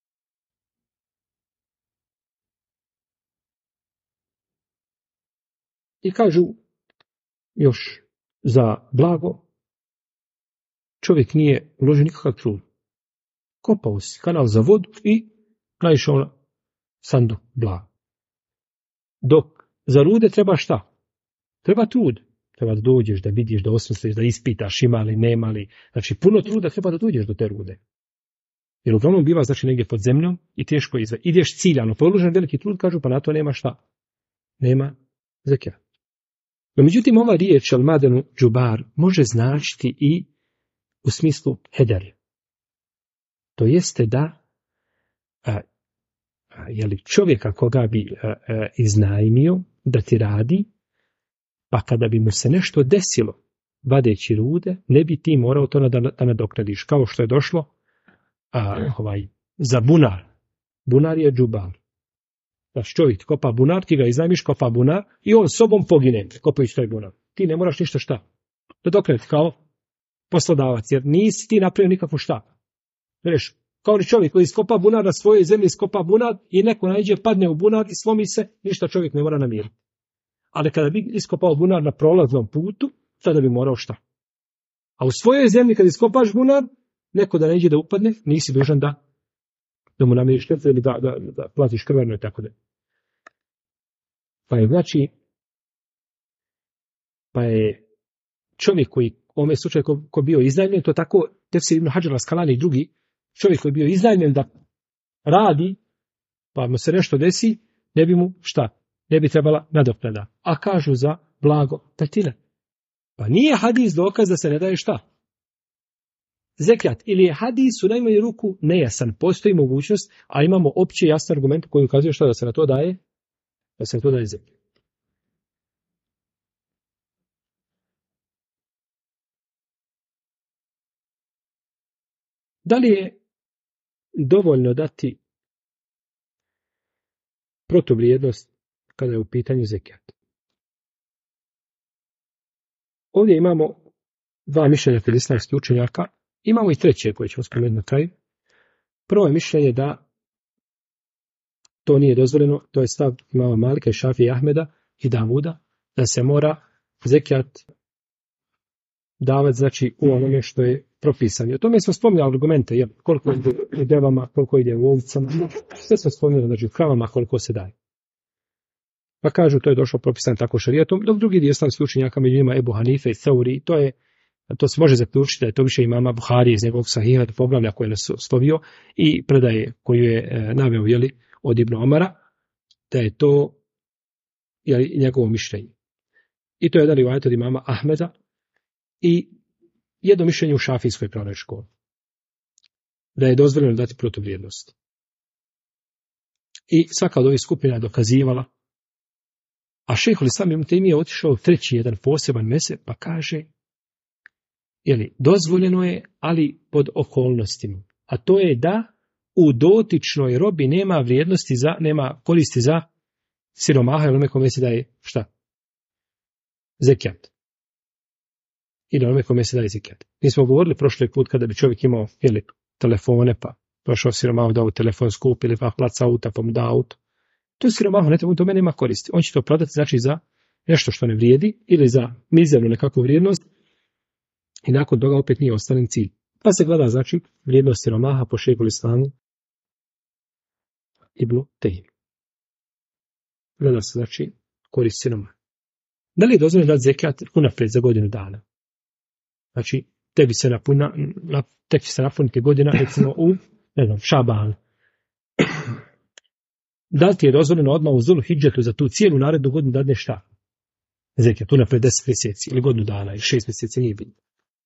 I kažu još za blago čovjek nije uložio nikakav trud. Kopao si kanal za vodu i naišao na sandu blaga. Dok za rude treba šta? Treba trud. Treba da dođeš, da vidiš, da osmisliš, da ispitaš ima li, nema li. Znači puno truda treba da dođeš do te rude. Jer uglavnom biva znači negdje pod zemljom i teško izve. Ideš ciljano, položen veliki trud, kažu pa na to nema šta. Nema zekijat. No međutim ova riječ al madenu džubar može značiti i u smislu heder. To jeste da čovjeka koga bi iznajmio da ti radi, pa kada bi mu se nešto desilo vadeći rude, ne bi ti morao to da nadoknadiš. Kao što je došlo za bunar. Bunar je džubar. Znači čovjek kopa bunar, ti ga iznajmiš, kopa bunar i on sobom pogine kopajući taj bunar. Ti ne moraš ništa šta nadoknaditi kao poslodavac, jer nisi ti napravio nikakvu šta. Reš, kao ni čovjek koji iskopa bunar na svojoj zemlji, iskopa bunar i neko naiđe, padne u bunar i slomi se, ništa čovjek ne mora namiriti. Ali kada bi iskopao bunar na prolaznom putu, tada bi morao šta? A u svojoj zemlji kada iskopaš bunar, neko da ne iđe da upadne, nisi dužan da mu namiriš štetu ili da platiš krvarno i tako da. Pa je čovjek koji, u ovome slučaju ko bio iznajmljen, to tako, Tefsir ibn Hadžar al-Askalani i drugi, čovjek koji je bio iznajmljen da radi, pa mu se nešto desi, ne bi mu šta? Ne bi trebala nadoknada. A kažu za blago petina. Pa nije hadis dokaz da se ne daje šta? Zekijat. Ili je hadis u najmanju ruku nejasan. Postoji mogućnost, a imamo opći jasan argument koji ukazuje šta da se na to daje? Da se na to daje zekijat. Da li je dovoljno dati protuvrijednost kada je u pitanju zekijat? Ovdje imamo dva mišljenja kod islamskih učenjaka. Imamo i treće koje ćemo spomenuti na kraju. Prvo je mišljenje da to nije dozvoljeno, to je stav imama Malika i Šafije i Ahmeda i Davuda, da se mora zekijat davati znači u onome što je propisano. O tome smo spominjali argumente, koliko ide u devama, koliko ide u ovcama, sve smo spominjali, znači u kravama koliko se daje. Pa kažu to je došlo propisano tako šarijatom, dok drugi dio islamskih učenjaka među njima Ebu Hanife i Thauri, to se može zaključiti da je to više imama Buhari iz njegovog sahiha, poglavlja koje je naslovio i predaje koju je naveo od Ibn Omara, da je to njegovo mišljenje. I to je jedan rivajet od imama Ahmeda i jedno mišljenje u šafijskoj pravnoj školi. Da je dozvoljeno dati protuvrijednost. I svaka od ovih skupina je dokazivala. A šejhul Islam ibn Tejmije je otišao u treći jedan poseban mezheb pa kaže dozvoljeno je, ali pod okolnostima. A to je da u dotičnoj robi nema vrijednosti nema koristi za siromaha ili onome kome se daje šta? Zekijat. Ili onome kome se daje zekijat. Mi smo govorili prošli put kada bi čovjek imao telefone pa došao siromahu da u telefon skupi ili pa placa auta pa mu da auto. To je siromahu, ne to mene nema koristi. On će to prodati znači za nešto što ne vrijedi ili za mizernu nekakvu vrijednost i nakon toga opet nije ostalen cilj. Pa se gleda znači vrijednost siromaha po šejhul Islamu ibn Tejmije. Gleda se znači korist siromaha. Da li je dozvoljeno dati zekijat unaprijed za godinu dana? Znači, tek će se napuniti godina, recimo u, Šaban. Da li ti je dozvoljeno odmah u Zul Hidžetu za tu cijelu narednu godinu da dadneš šta? Zekijat unaprijed 10 mjeseci ili godinu dana ili 6 mjeseci, nije bitno.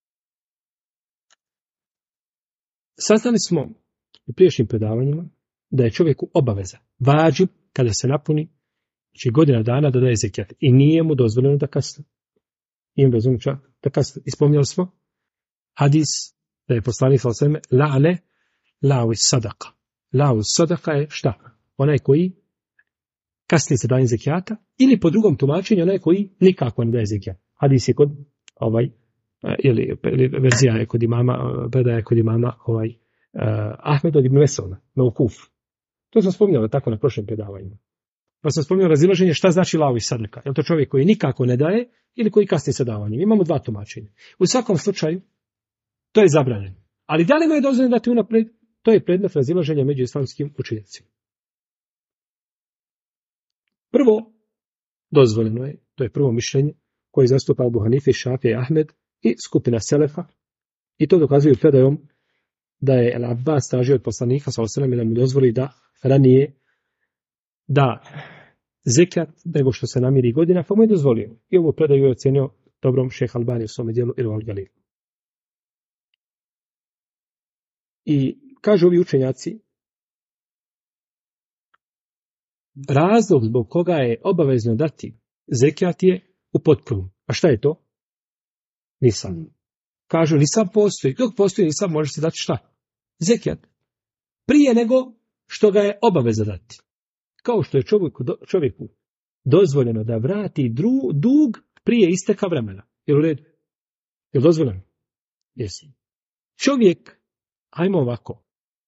Saznali smo u prijašnjim predavanjima da je čovjeku obaveza, vađib, kada se napuni znači godina dana da daje zekijat. I nije mu dozvoljeno da kasni. Nije mu dozvoljeno da kasni. Ispomnjali smo hadis da je poslanik sallallahu alejhi ve sellem la'ane lawi sadaka. Lawi sadaka je šta? Onaj koji kasni sa davanjem zekijata ili po drugom tumačenju onaj koji nikako ne daje zekijat. Hadis je kod ili verzija je kod imama, predaja je kod imama Ahmed od ibn Mesauda, Meukuf. To sam spominjao tako na prošlim predavanjima. Pa sam spominjao razilaženje šta znači lavi sadaka. Je li to čovjek koji nikako ne daje ili koji kasni sa davanjem? Imamo dva tumačenja. U svakom slučaju, to je zabranjeno. Ali da li mu je dozvoljeno dati unaprijed? To je predmet razilaženja među islamskim učenjacima. Prvo, dozvoljeno je, to je prvo mišljenje koje zastupa Abu Hanife, Šafija i Ahmed i skupina Selefa. I to dokazuju predajom da je El Abbas tražio od poslanika sallallahu alejhi ve sellem da mu dozvoli da ranije da zekijat nego što se namiri godina, pa mu je dozvolio. I ovo predaju je ocenio dobrom šejh Albani u svome dijelu Irval Galil. I kažu ovi učenjaci, razlog zbog koga je obavezno dati zekijat je u potpunom. A šta je to? Nisam. Kažu nisam postoji. Dok postoji nisam može se dati šta? Zekijat. Prije nego što ga je obaveza dati. Kao što je čovjeku dozvoljeno da vrati dug prije isteka vremena. Jel u redu? Jel dozvoljeno? Jesi. Čovjek, hajmo ovako.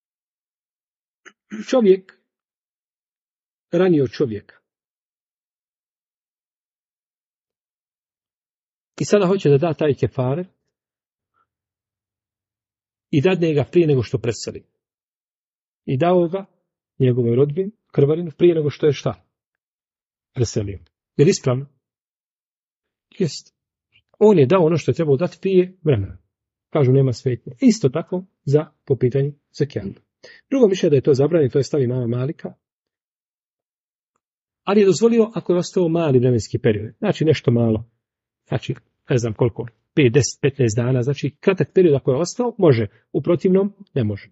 Čovjek ranio čovjeka. I sada hoće da da taj kefare i dadne ga prije nego što preseli. I dao ga njegovoj rodbini, krvarinu, prije nego što je šta? Preselio. Jer ispravno? Jest. On je dao ono što je trebalo dati prije vremena. Kažu nema smetnje. Isto tako po pitanju zekijata. Drugo mišljenje da je to zabranjeno, to je stav imama Malika. Ali je dozvolio ako je ostao mali vremenski period. Znači nešto malo. Znači, ne znam koliko, 5, 10, 15 dana. Znači, kratak period ako je ostao, može. U protivnom, ne može.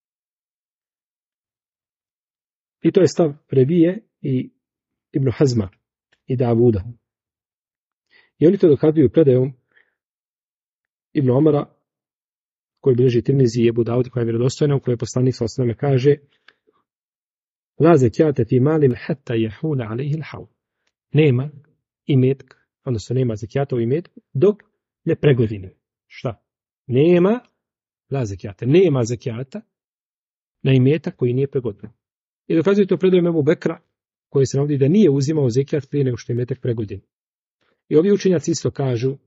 I to je stav Rebije i Ibn Hazma i Davuda. I oni to dokazuju predajom Ibn Omara, koji bilježi Tirmizi i Ebu Davud, koja je vjerodostojna, u kojoj poslanik sallallahu alejhi ve sellem kaže: La zekijate fi malin hatta yahuna alayhi al-hawl. Nema imetka, odnosno nema zekijata u imetku dok ne pregodini. Šta? Nema zekijata na imetak koji nije pregodin. I dokazuje to predajom Ebu Bekra, koji se navodi da nije uzimao zekijat prije nego što je imetak pregodin. I ovi učenjaci isto kažu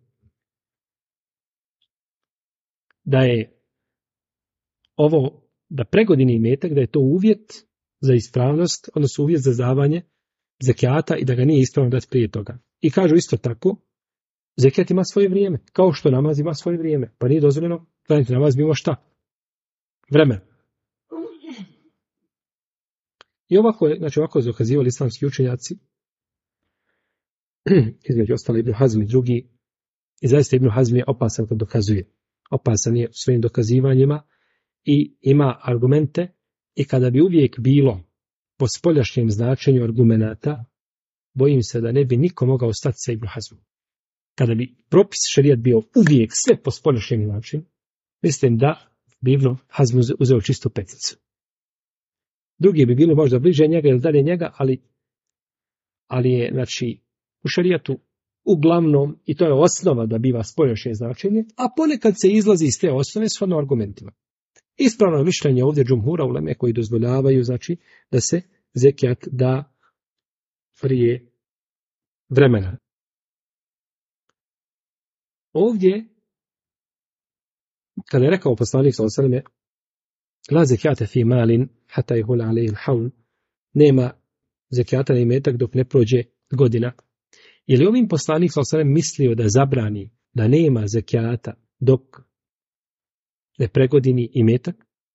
da je ovo, da pregodini imetak, da je to uvjet za ispravnost, odnosno uvjet za davanje zekijata i da ga nije ispravno dati prije toga. I kažu isto tako, zekijat ima svoje vrijeme, kao što namaz ima svoje vrijeme, pa nije dozvoljeno klanjati namaz mimo šta? Vremena. I ovako su dokazivali islamski učenjaci, između ostali Ibn Hazm i drugi, i zaista Ibn Hazm je opasan kad dokazuje. Opasan je u svojim dokazivanjima i ima argumente, i kada bi uvijek bilo po spoljašnjem značenju argumenata, bojim se da ne bi niko mogao stati sa Ibn Hazmom. Kada bi propis šerijat bio uvijek sve po spoljašnjem načinu, mislim da bi Ibn Hazm uzeo čistu peticu. Drugi bi bili možda bliže njega ili dalje njega, ali je, znači, u šerijatu uglavnom, i to je osnova da biva spoljašnje značenje, a ponekad se izlazi iz te osnove shodno argumentima. Ispravno je mišljenje ovdje džumhura uleme koji dozvoljavaju, znači, da se zekijat da prije vremena. Ovdje, kada je rekao poslanik sallallahu alejhi ve sellem, la zekijata fi malin hatta yahul alayhi al-hawl, nema zekijata na imetak dok ne prođe godina. Je li ovim poslanik sallallahu alejhi ve sellem mislio da zabrani da nema zekijata dok ne pregodini imetak?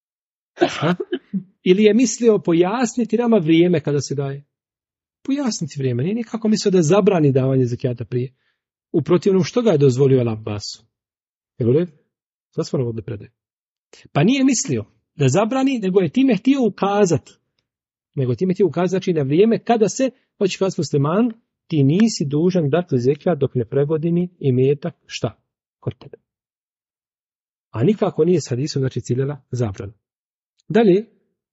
Ili je mislio pojasniti nama vrijeme kada se daje? Pojasniti vrijeme. Nije nikako mislio da zabrani davanje zekijata prije. U protivnom, što ga je dozvolio Al-Abbasu? Jel u redu? Sad smo ovdje predaje. Pa nije mislio da zabrani, nego je time htio ukazati. Znači na vrijeme kada se, hoće kazati musliman, ti nisi dužan dati zekijat dok ne pregodini imetak, šta? Kod tebe. A nikako nije s hadisom, znači ciljala zabrana. Dalje,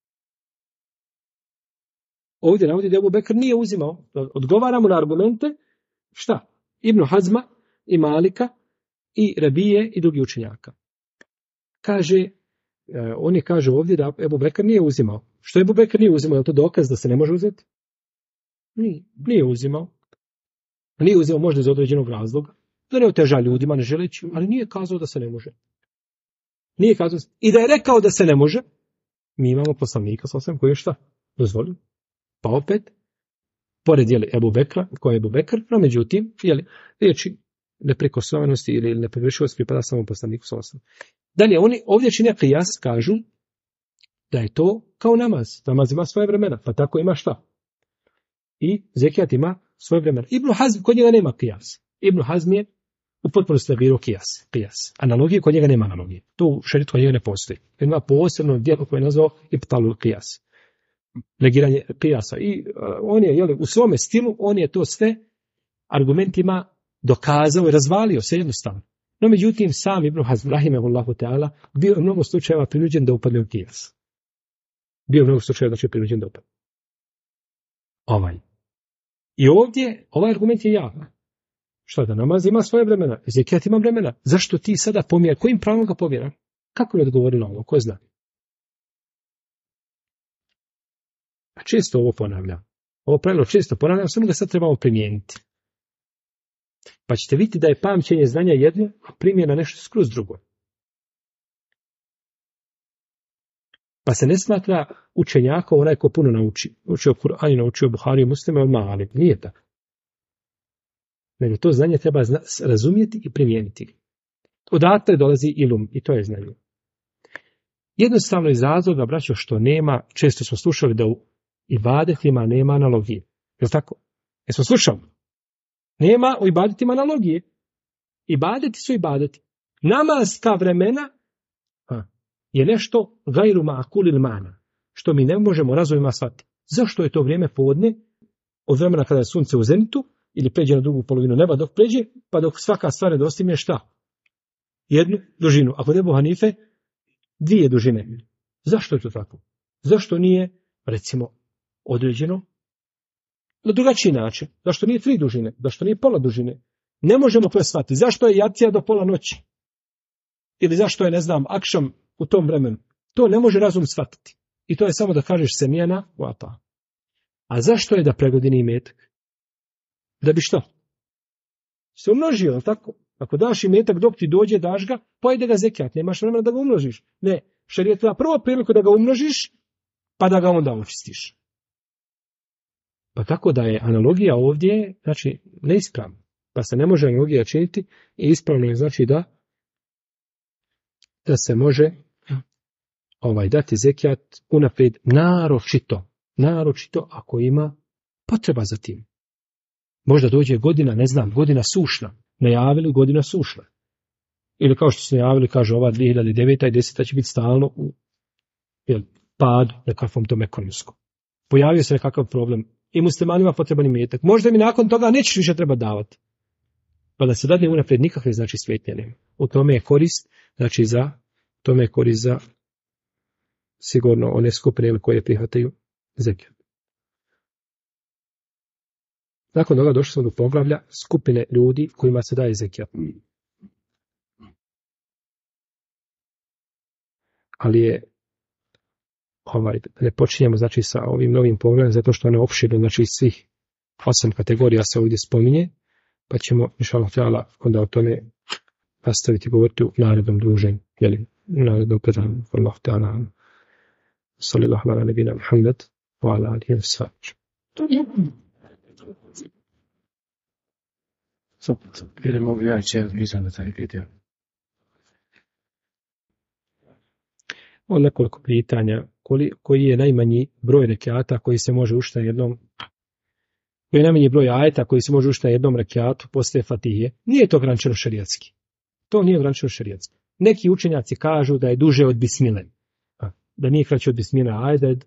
ovdje navodi da Ebu Bekr nije uzimao, odgovaramo na argumente, šta? Ibn Hazma i Malika i Rabije i drugi učenjaka. Oni kažu ovdje da Ebu Bekr nije uzimao. Što Ebu Bekr nije uzimao? Je li to dokaz da se ne može uzeti? Nije uzimao. Nije uzimao možda iz određenog razloga. Da ne oteža ljudima, ne želeći, ali nije kazao da se ne može. Nije kazao. I da je rekao da se ne može, mi imamo poslanika sasvim koji je šta? Dozvolio. Pa opet, pored Ebu Bekra, koji je Ebu Bekr, no međutim, riječi neprikosnovenosti ili nepogrešivosti pripada samo poslaniku sasvim. Dalje, oni ovdje čine kijas, kažu da je to kao namaz. Namaz ima svoje vremena, pa tako ima šta? I zekijat ima svoje vremena. Ibn Hazm, kod njega nema kijas. Ibn Hazm je u potpunosti negirao kijas. Analogije, kod njega nema analogije. To u šeritu kod njega ne postoji. Ima posebno djelo koje je nazvao ibtalul kijas. Negiranje kijasa. I on je, u svome stilu, on je to sve argumentima dokazao i razvalio se jednostavno. No međutim, sam Ibn Hazm, rahimehullahu ta'ala, bio u mnogo slučajeva prinuđen da upadne u kijas. Prinuđen da upadne. I ovdje, ovaj argument je jak. Šta da namaz ima svoje vremena, zekijat ima vremena. Zašto ti sada pomjera? Kojim pravom ga pomjera? Kako je odgovorilo ovo? Ko zna? A često ovo ponavljam. Ovo pravilo često ponavljam, samo ga sad trebamo primijeniti. Pa ćete vidjeti da je pamćenje znanja jedno, a primjena nešto skroz drugo. Pa se ne smatra učenjakom onaj ko puno nauči. Učio Kur'an i naučio Buhariju, Muslima, ali nije tako. Nego to znanje treba razumjeti i primijeniti. Odatle dolazi ilum i to je znanje. Jednostavno iz razloga, braćo, što nema, često smo slušali da u ibadetima nema analogije. Je li tako? Jesmo slušali? Nema u ibadetima analogije. Ibadeti su ibadeti. Namazska vremena je nešto gajru ma'kulil mana, što mi ne možemo razumima shvatiti. Zašto je to vrijeme podne, od vremena kada je sunce u zenitu, ili pređe na drugu polovinu neba dok pređe, pa dok svaka stvar ne dostigne šta? Jednu dužinu. Ako Ebu Hanife, 2 dužine. Zašto je to tako? Zašto nije, recimo, određeno na drugačiji način? Zašto nije 3 dužine? Zašto nije pola dužine? Ne možemo to shvatiti. Zašto je jacija do pola noći? Ili zašto je, akšam u tom vremenu? To ne može razum shvatiti. I to je samo da kažeš semjena, vapa. A zašto je da pregodini imetak? Da bi što? Se umnožio, tako? Ako daš imetak dok ti dođe, daš ga, pojede ga zekijat, nemaš vremena da ga umnožiš. Ne, šerijet je prvo priliku da ga umnožiš, pa da ga onda očistiš. Pa tako da je analogija ovdje, znači, neispravna. Pa se ne može analogija činiti i ispravno je, znači, da se može dati zekijat unaprijed naročito ako ima potreba za tim. Možda dođe godina, ne znam, godina sušna. Najavili godina sušna. Ili kao što su najavili, kaže ova 2009. i 10. će biti stalno u padu nekakvom tom ekonomskom. Pojavio se nekakav problem. I muslimanima potreban imetak. Možda mi nakon toga nećeš više treba davati. Pa da se dadne unaprijed nikakve znači smetnje nema. U tome je korist, znači tome je korist za sigurno one skupine koje prihvataju zekijat. Nakon toga došli smo do poglavlja skupine ljudi kojima se daje zekijat. Ali je ne počinjemo znači sa ovim novim poglavljem zato što ono je opširno, znači svih 8 kategorija se ovdje spominje, pa ćemo inshallah ta'ala onda o tome nastaviti govoriti u narednom druženju, jeli u narednom predavanju. Allahu ta'ala sallallahu ala nebina Muhammed wa ala alihi wa sahbihi. Idemo vijaće izvan na taj video. Nekoliko pitanja. Koji je najmanji broj rekiata koji se može učiti na jednom, koji je najmanji broj ajeta koji se može učiti na jednom rekiatu poslije Fatihije? Nije to ograničeno šerijatski. To nije ograničeno šerijatski. Neki učenjaci kažu da je duže od bismile. Da nije kraće od bismile ajet.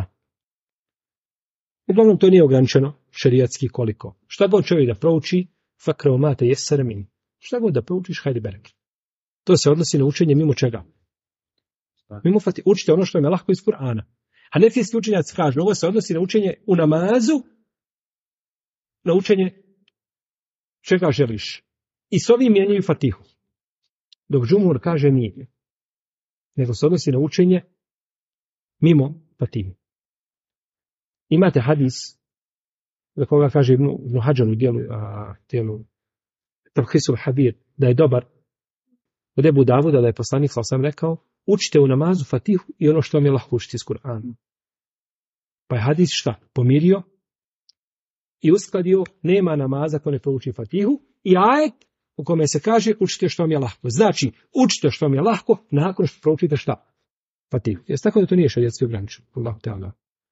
Uglavnom to nije ograničeno šerijatski koliko. Šta god čovjek da prouči, fakrao mate jesar min. Šta god da proučiš, hajde berek. To se odnosi na učenje mimo čega? Mimo Fatih, učite ono što je lahko iz Kur'ana. A nefijski učenjaci kažu, ovo se odnosi na učenje u namazu, na učenje čega želiš. I s ovim mijenjaju Fatihu. Dok džumhur kaže nije. Nego se odnosi na učenje mimo Fatihu. Imate hadis za koga kaže Ibn Hadžar u dijelu Tavhisul Habir da je dobar. Od Ebu Davuda da je poslanik sam rekao učite u namazu Fatihu i ono što vam je lahko učiti iz Kur'ana. Pa je hadis šta? Pomirio i uskladio, nema namaza ko ne prouči Fatihu i ajet u kome se kaže učite što vam je lahko. Znači, učite što vam je lahko nakon što proučite šta? Fatihu. Jeste tako da to nije šerijatski ograničeno. Allahu ta'ala.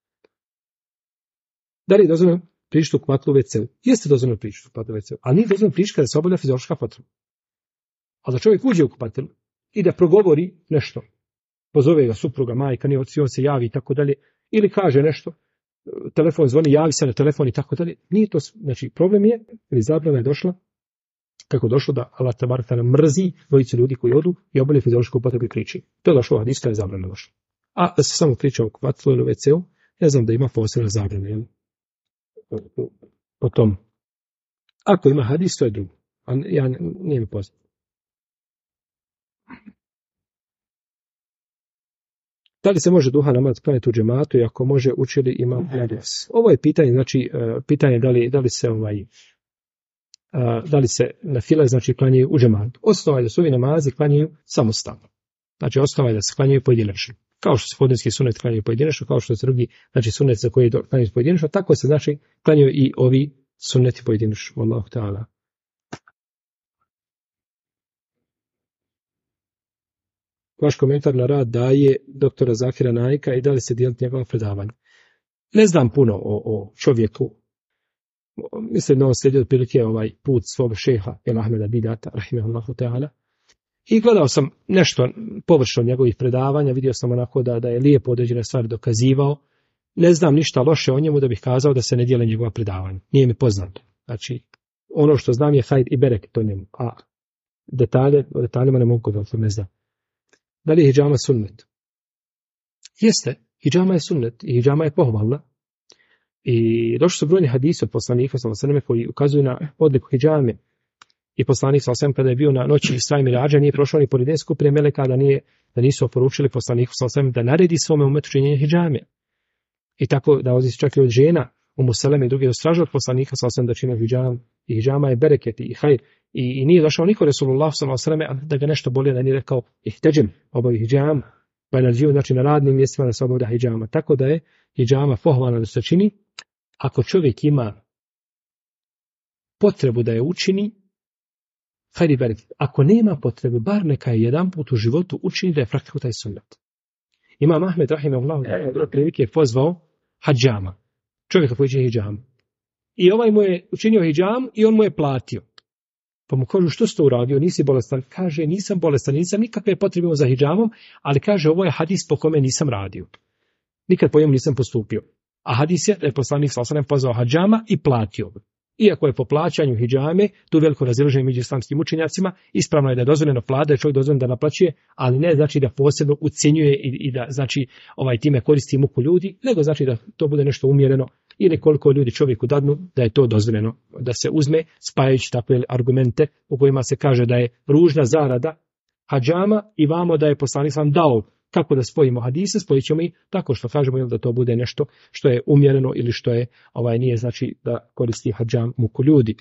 Da li je dozvoljeno pričati u kupatlu WC-u? Jeste dozvoljeno pričati u kupatlu WC-u, ali nije dozvoljeno pričati kada se obavlja fiziološka potreba. A da čovjek uđe u kupatilu i da progovori nešto, pozove ga supruga, majka, nije oci, on se javi i tako dalje, ili kaže nešto, telefon zvoni, javi se na telefon i tako dalje, nije to, znači problem je, ili zabrana je došla, kako došlo da Allah tabarak ta'ala mrzi dvojicu ljudi koji odu i obavljaju fiziološku upotrebu i kriči. To je došlo, hadis kada je zabrana došla. A da se samo kriča u kupatilu ili WC-u, ne znam da ima posebna zabrana, jel? Po tom. Ako ima hadis, to je drugo. A ja nije mi poznat. Da li se može duha namaz klanjati u džematu i ako može učili imam nadjes? Ovo je pitanje, znači pitanje da li se na file znači klanjaju u džematu. Osnova je da su ovi namazi klanjaju samostalno. Znači osnova je da se klanjaju pojedinačno. Kao što se podnevski sunet klanjaju pojedinačno, kao što se drugi znači sunet za koji klanjaju pojedinačno, tako se znači klanjaju i ovi suneti pojedinačno. Wallahu ta'ala. Vaš komentar na rad daje doktora Zakira Naika i da li se dijeliti njegova predavanja. Ne znam puno o čovjeku. Mislim da on slijedio otprilike ovaj put svog šeha El Ahmeda Bidata, rahimehullahu ta'ala. I gledao sam nešto površno njegovih predavanja, vidio sam onako da je lijepo određene stvari dokazivao. Ne znam ništa loše o njemu da bih kazao da se ne dijele njegova predavanja. Nije mi poznato. Znači, ono što znam je hajd i berek to njemu. A detaljima ne mogu da ne znam. Da li je hidžama sunnet? Jeste, hidžama je sunnet i hidžama je pohvalna. I došli su brojni hadisi od poslanika sallallahu koji ukazuju na odliku hidžame. I poslanik sallallahu kada je bio na noći Isra i Mirađa nije prošao ni pored skupine meleka da nisu oporučili poslaniku sallallahu da naredi svome umetu činjenje hidžame. I tako da ovdje čak i od žena Umu Seleme i drugi ostraže od poslanika sallallahu da čine hidžam. I hidžama je bereket i hajr. I nije došao niko Resulullah sallallahu da ga nešto bolje da nije rekao ihteđem, obavi hidžam, pa je naređivao znači na radnim mjestima da se obavlja hidžama. Tako da je hidžama pohvalna da se čini. Ako čovjek ima potrebu da je učini, hajde bereket. Ako nema potrebe, bar neka je jedan put u životu učini da je praktikuje taj sunnet. Imam Ahmed rahimehullah prilike je pozvao hadžama. Čovjeka koji čini hidžam. I ovaj mu je učinio hidžam i on mu je platio. Pa mu kažu, što si to uradio, nisi bolestan? Kaže, nisam bolestan, nisam nikakve potrebe za hidžamom, ali kaže, ovo je hadis po kome nisam radio. Nikad po njemu nisam postupio. A hadis je da je poslanik sallallahu alejhi ve sellem pozvao hadžama i platio ga. Iako je po plaćanju hidžame, tu veliko razilaženje među islamskim učenjacima, ispravno je da je dozvoljeno plata, da je čovjek dozvoljen da naplaćuje, ali ne znači da posebno ucjenjuje i da znači time koristi muku ljudi, nego znači da to bude nešto umjereno ili koliko ljudi čovjeku dadnu da je to dozvoljeno da se uzme, spajajući takve argumente u kojima se kaže da je ružna zarada hadžama i vamo da je poslanik sam dao. Kako da spojimo hadise? Spojit ćemo i tako što kažemo da to bude nešto što je umjereno ili što je nije znači da koristi hadžam muku ljudi.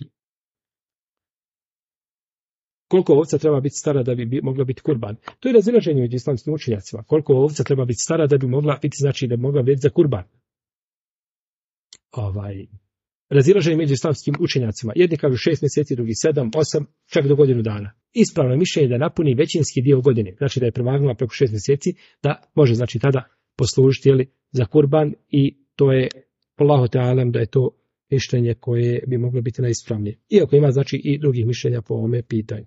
Koliko ovca treba biti stara da bi mogla biti kurban? To je razilaženje među islamskim učenjacima. Koliko ovca treba biti stara da bi mogla biti, znači da bi mogla biti za kurban? Razilaženje među islamskim učenjacima. Jedni kažu 6 mjeseci, drugi 7, 8, čak do godinu dana. Ispravno mišljenje da napuni većinski dio godine, znači da je prevagnula preko 6 mjeseci, da može znači tada poslužiti za kurban i to je Allahu te alem da je to mišljenje koje bi moglo biti najispravnije. Iako ima znači i drugih mišljenja po ovome pitanju.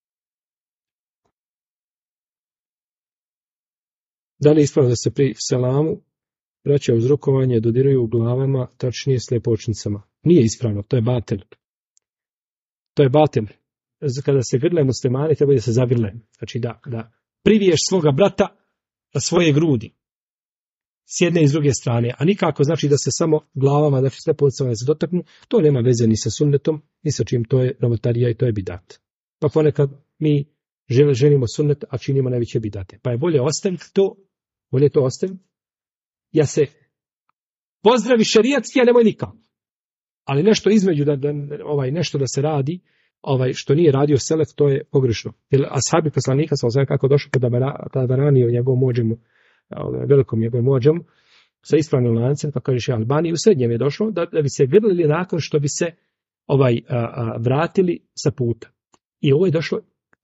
Da li je ispravno da se pri selamu braća uz rukovanje dodiruju u glavama, tačnije slijepočnicama? Nije ispravno, to je batil. To je batil. Kada se grle muslimani, treba da se zagrle. Znači da priviješ svoga brata na svoje grudi. S jedne i s druge strane. A nikako znači da se samo glavama, znači slijepočnicama se dotaknu. To nema veze ni sa sunnetom, ni sa čim. To je novotarija i to je bidat. Pa ponekad mi želimo sunnet, a činimo najveće bidate. Pa je bolje ostaviti to, ja se pozdravi šerijatski, a nemoj nikako. Ali nešto između, nešto da se radi, što nije radio selef, to je pogrešno. Jer ashabi poslanika, kako došlo kada Tabarani o njegovom mođemu, velikom njegovom mođemu, sa ispravnim lancem, pa kažeš Albani, u srednjem je došlo, da bi se grlili nakon što bi se vratili sa puta. I ovo je došlo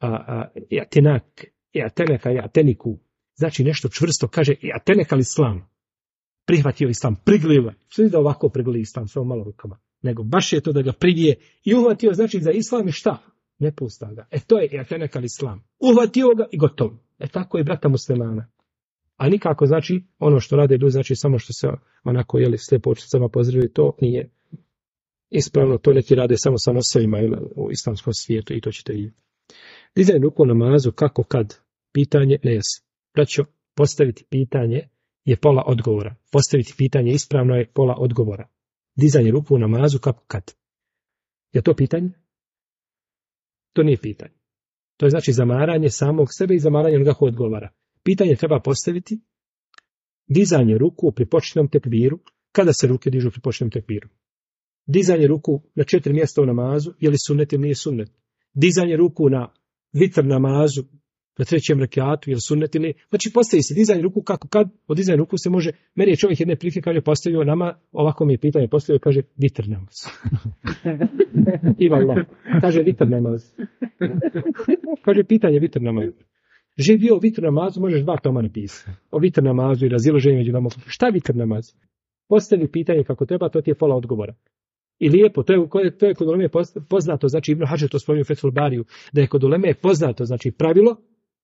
jateniku, znači nešto čvrsto, kaže jatenekal islam. Prihvatio islam, priglila. Što je da ovako priglili islam, samo malo rukama. Nego baš je to da ga privije i uhvatio, znači za islam i šta? Ne pusta ga. To je jatenekal islam. Uhvatio ga i gotovo. Tako je brata muslimana. A nikako znači ono što rade ljudi, znači samo što se onako slijepočicama pozdravili, to nije ispravno. To neki rade samo sa nosevima u islamskom svijetu i to ćete vidjeti. Dizanje ruku u namazu, kako kad? Pitanje, ne jes. Braćo, postaviti pitanje je pola odgovora. Postaviti pitanje ispravno je pola odgovora. Dizanje ruku u namazu kako kad? Je to pitanje? To nije pitanje. To je znači zamaranje samog sebe i zamaranje onoga ko odgovara. Pitanje treba postaviti dizanje ruku pri početnom tekbiru. Kada se ruke dižu pri početnom tekbiru? Dizanje ruku na 4 mjesta u namazu, je li sunnet ili nije sunnet? Dizanje ruku na vitr namazu, na 3. rekatu, je li sunnet ili... Znači, postavi se dizanje ruku kako kad, od dizanje ruku se može... Meni je čovjek jedne prilike, kaže, postavio nama, ovako mi je pitanje postavio, kaže, vitr namaz. Ivallah, kaže, vitr namaz. Kaže, pitanje vitr namaz. Živio o vitr namazu, možeš 2 toma napisati. O vitr namazu i razilaženju među nama. Šta vitr namaz? Postavi pitanje kako treba, to ti je pola odgovora. I lijepo, to je kod uleme poznato, znači Ibn Hadžer to spominje u Fethul Bariju, da je kod uleme poznato, znači pravilo,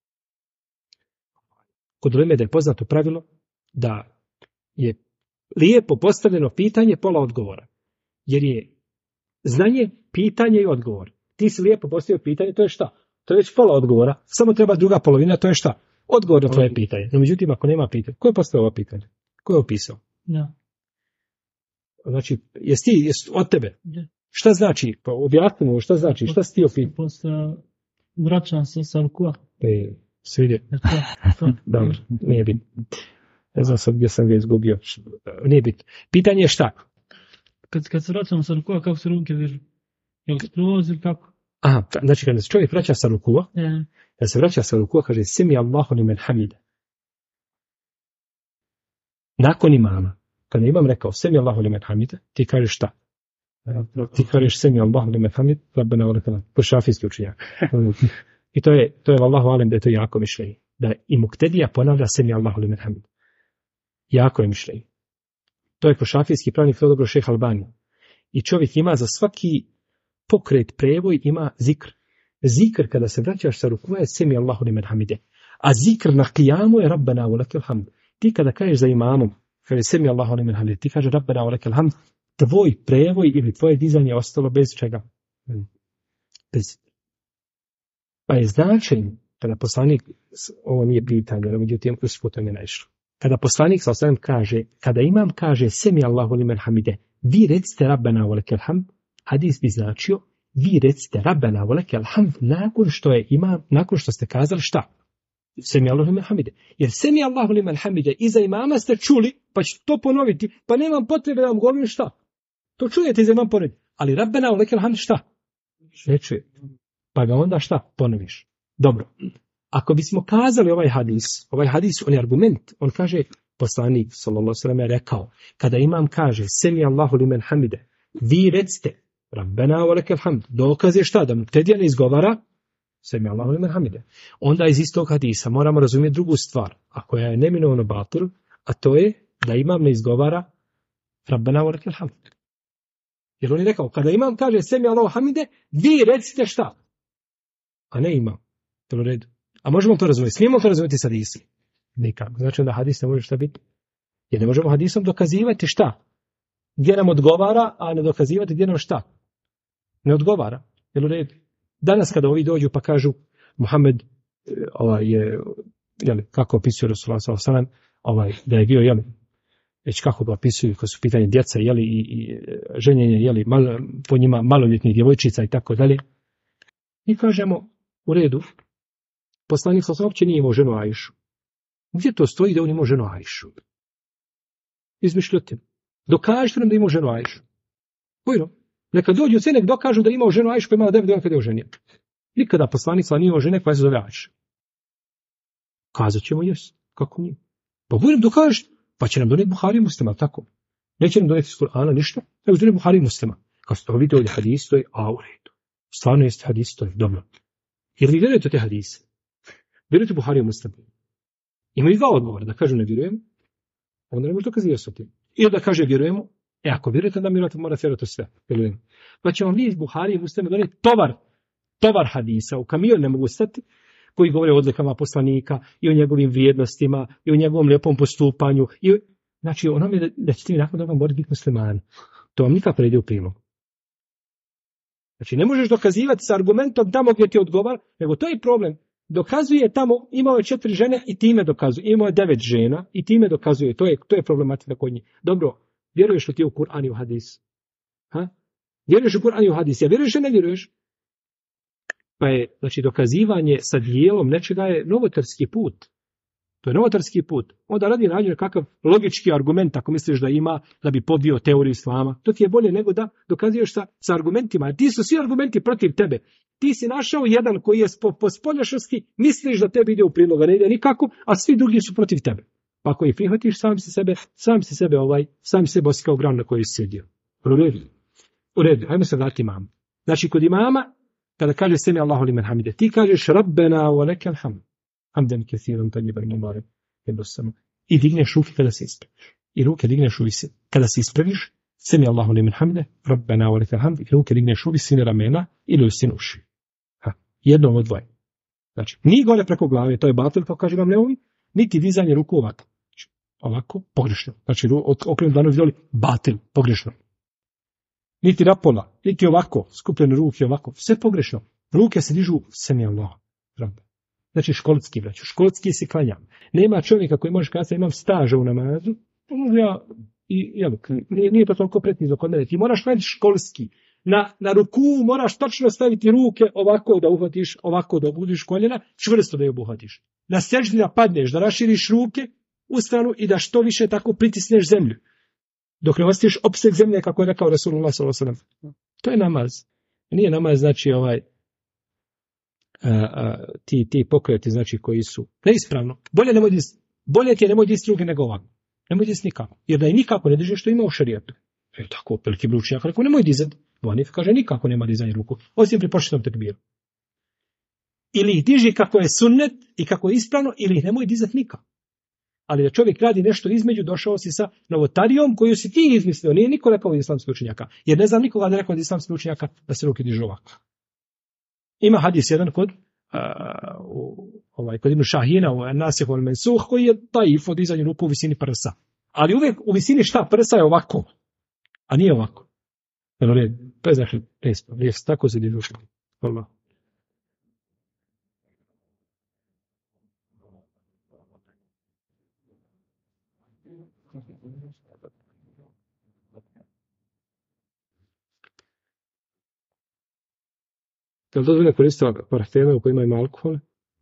da je lijepo postavljeno pitanje pola odgovora. Jer je znanje, pitanje i odgovor. Ti si lijepo postavio pitanje, to je šta? To je već pola odgovora, samo treba druga polovina, to je šta? Odgovor na tvoje pitanje. No, međutim, ako nema pitanja, ko je postavio ovo pitanje? Ko je opisao? Ja. Znači, jesi od tebe? Ja. Šta znači? Pa objasnimo, šta znači? Šta si ti opitao? Posle vraćam se sa rukua. Svidje. Dobro, nije bitno. Ne znam sad gdje sam ga izgubio. Nije bitno. Pitanje je šta? Kad se vraćam sa rukua, kako se ruke vežu? Je li skroz ili kako? Aha, znači kada se čovjek vraća sa rukua, kada se vraća sa rukua, kaže Semi Allahu limen hamida. Nakon imama, kada imam rekao Semi Allahu limen hamida, ti kažeš šta? Ti kažeš Semi Allahu limen hamida, Rabbena wa lakal hamd. Po šafijski učenjak. I to je vallahu alem da je to jako mišljenje. Da i muktedija ponavlja Semi Allahu limen hamida. Jako je mišljenje. To je ko šafijski pravnik, to dobro šejh Albani. I čovjek ima za svaki pokret, prevoj, ima zikr. Zikr kada se vraćaš sa rukua je semi Allahu limen hamide. A zikr na qiyamu je Rabbana wa lakal hamd. Ti kada kažeš za imamom, kaže semi Allahu limen hamide, ti kaže Rabbana wa lakal hamd, tvoj prevoj ili tvoje dizanje je ostalo bez čega? Bez. Pa je značajno kada poslanik, ovo nije pitanje, ali međutim usput mi je naišlo. Kada poslanik sa osvijem kaže, kada imam kaže semi Allahu limen hamide, vi recite Rabbana wa lakal hamd, hadis bi značio, vi recite Rabbana wa lakal hamd nakon što je imam, nakon što ste kazali šta? Semi Allahu limen hamide. Jer semi Allahu limen hamide iza imama ste čuli, pa ćete to ponoviti, pa nemam potrebe da vam govorim šta. To čujete iza imam ponoviti. Ali Rabbana wa lakal hamd šta? Ne čuje. Pa ga onda šta? Ponoviš. Dobro. Ako bismo kazali ovaj hadis, on je argument. On kaže, poslanik sallallahu alejhi ve sellem je rekao, kada imam kaže semi Allahu limen hamide, vi recite Rabbana wa lakal hamd. Dokaz je šta? Da muktedija ne izgovara semi Allahu limen hamide. Onda iz istog hadisa moramo razumjeti drugu stvar, a koja je neminovno batil, a to je da imam ne izgovara Rabbana wa lakal hamd. Jer on je rekao, kada imam kaže semi Allahu hamide, vi recite šta? A ne imam. To je u redu. A možemo to razumjeti? Smijemo to razumjeti sa hadisom? Nikako. Znači da hadis ne može šta biti? Jer ne možemo hadisom dokazivati šta? Gdje nam odgovara, a ne dokazivati gdje nam šta? Ne odgovara. Jel u redu? Danas kada ovi dođu pa kažu Muhammed kako opisuje Rasulullah sallallahu alejhi ve sellem, da je bio već kako ga opisuju kad su pitanje djeca i ženjenje po njima maloljetnih djevojčica i tako dalje. I kažemo u redu. Poslanik sallallahu uopće nije imao ženu Ajšu. Gdje to stoji da on imao ženu Ajšu? Izmišljate. Dokažite nam da imao ženu Ajšu. Bojno. Neka dođu sve, nek dokažu da imao ženu Ajšu pa imala 9 godina kada je oženio. Nikada poslanik sallallahu nije imao žene koja se zove Ajša. Kazat ćemo jes. Kako nije? Pa bojno dokažite. Pa će nam doneti Buhari i Muslima, tako? Neće nam doneti iz Kur'ana ništa, nego doneti Buhari i Muslima. Kad ste vidjeli ovdje hadis, to je u redu. Stvarno jeste hadis, to je dobro. Jer vi vjerujete te hadise? Vjerujete Buhari i Muslima? Imaju dva odgovora, da kažu ne vjerujemo, onda ne može dokazivati sa tim. Ili da kaže vjerujemo, ako vjerujete da morate vjerujete sve, vjerujemo. Pa će vam vi iz Buhari i Muslima doneti tovar hadisa, u kamion ne mogu stati, koji govore o odlikama poslanika i o njegovim vrijednostima i o njegovom lijepom postupanju. Znači, onome da ćete vi nakon toga morati biti musliman. To vam nikako ne ide u prilog. Znači, ne možeš dokazivati sa argumentom tamo gdje ti odgovara, nego to je problem. Dokazuje tamo, imao je 4 žene i time dokazuje. Imao je 9 žena i time dokazuje. To je problematika kod njih. Dobro, vjeruješ li ti u Kur'an i u hadis? Vjeruješ u Kur'an i u hadis? Ja vjeruješ ili ne vjeruješ? Pa je, znači, dokazivanje sa dijelom nečega je novotarski put. To je novotarski put. Onda radi nađe kakav logički argument, ako misliš da ima, da bi pobio teoriju islama. To ti je bolje nego da dokazuješ sa argumentima. Ti su svi argumenti protiv tebe. Ti si našao jedan koji je po spoljašnosti, misliš da tebi ide u prilog, a ne ide nikako, a svi drugi su protiv tebe. Pa ako ih prihvatiš, sam si sebe osi kao gran na koji si sjedio. U redu, hajmo se vratiti imamu. Znači, kod imama, kada kaže semi Allahu limen hamide, ti kažeš Rabbena wa lakal hamd. Hamdan kathiran tayyiban mubarakan fihi. I digneš ruke kada se ispraviš. I ruke digneš u visini. Kada se ispraviš, semi Allahu limen hamide, Rabbena wa lakal hamd, i ruke digneš u visini ramena ili u visini uši. Jedno od dvoje. Znači, ni gore preko glave, to je batil, kao kaže vam Neovi, niti dizanje ruku ovako, pogrešno. Znači, okrenut dlanovi doli, batil, pogrešno. Niti napola, niti ovako, skupljene ruke ovako, sve pogrešno. Ruke se dižu semi Allah. Znači školski se klanjam. Nema čovjeka koji može kazati imam staža u namazu, nije to toliko precizno kod mene. Ti moraš klanjati školski. Na ruku moraš tačno staviti ruke ovako da uhvatiš, ovako da obudiš koljena, čvrsto da je obuhvatiš. Na seždi da padneš, da raširiš ruke u stranu i da što više tako pritisneš zemlju. Dok ne ostiš opseg zemlje, kako je rekao Rasulullah sallallahu alejhi ve sellem. To je namaz. Nije namaz, znači ti pokreti, znači koji su neispravno. Bolje ti je nemoj disti ruke nego ovako. Nemoj disti nikako. Jer da i nikako ne dižeš što ima u šerijetu. Tako, veliki broj učenjaka rekao, nemoj dizati. Vanif kaže, nikako nema dizanje ruku. Osim pri početnom tekbiru. Ili ih diži kako je sunnet i kako je ispravno, ili ih nemoj dizati nikako. Ali da čovjek radi nešto između, došao si sa novotarijom koju si ti izmislio. Nije niko rekao od islamskih učenjaka. Jer ne znam nikoga da rekao od islamskih učenjaka da se ruke dižu ovako. Ima hadis jedan kod kod Ibn Šahina u Nasih wal Mensuh koji je taif od dizanja ruku u visini prsa. Ali uvijek u visini šta? Prsa je ovako. A nije ovako. To je znači jes tako se dižu. Hvala. Je li dozvoljeno koristiti parfeme u kojima ima alkohol?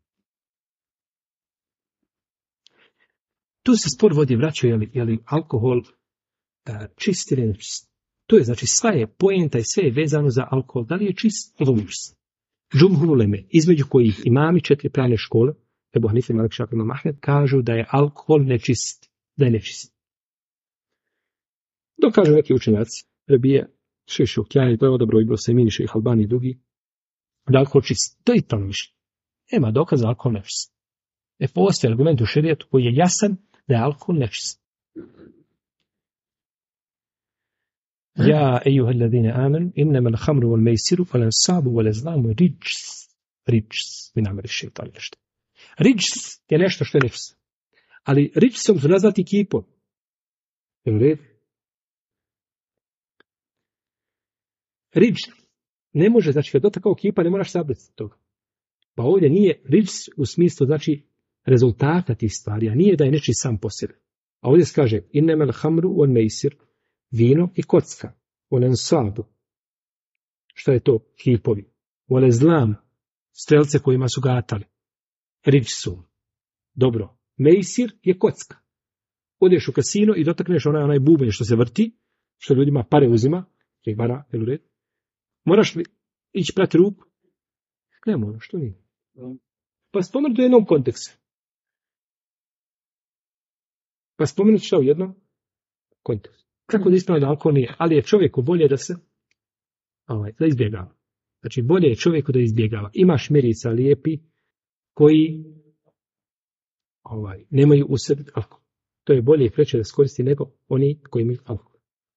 Tu se spor vodi, vraćaju, je li alkohol čist ili nečist. To je, znači, sva je poenta i sve je vezano za alkohol. Da li je čist ili nečist? Džumhur uleme, između kojih imami 4 pravne škole, Ebu Hanife, Malik, Šafii, Imam Ahmed, kažu da je alkohol nečist, da je nečist. Dok kažu neki učenjaci, Rebije, Šejh Šukjani, to je odabro Ibn Usajmin, Šejh Albani i drugi, da je alkohol čist. To je to mišljenje. Nema dokaza da je alkohol nečist. Postoji argument u šerijetu koji je jasan da je alkohol nečist. Ja, ejuha alladine amen, innama al-hamru wal-mejsiru, wal-ansabu, wal-azlamu, rijs, min amali šeitani. Rijs je nešto što je nečist. Ali rijsom su nazvati kipom. Je u redu? Rijs ne može, znači kad dotakao kipa ne moraš sabrati toga. Pa ovdje nije rijs u smislu, znači, rezultata tih stvari, a nije da je nečiji sam po sebi. A ovdje se kaže, innama al-hamru wal-mejsir, vino i kocka, wal-ansabu. Šta je to? Kipovi. Wal-azlam, strelce kojima su gatali. Rijsu. Dobro. Mejsir je kocka. Odeš u kasino i dotakneš onaj bubanj što se vrti, što ljudima pare uzima, što ih vara, jel u red? Moraš li ići prati ruku? Ne moraš, što nije. Pa spomenuti u jednom kontekstu. Pa spomenuti šta u jednom kontekstu. Kako da ispravno da alkohol nije? Ali je čovjeku bolje da se da izbjegava. Znači bolje je čovjeku da izbjegava. Imaš mirica lijepi koji nemaju u sebi alkohol. To je bolje i preče da se koristi nego oni koji imaju alkohol.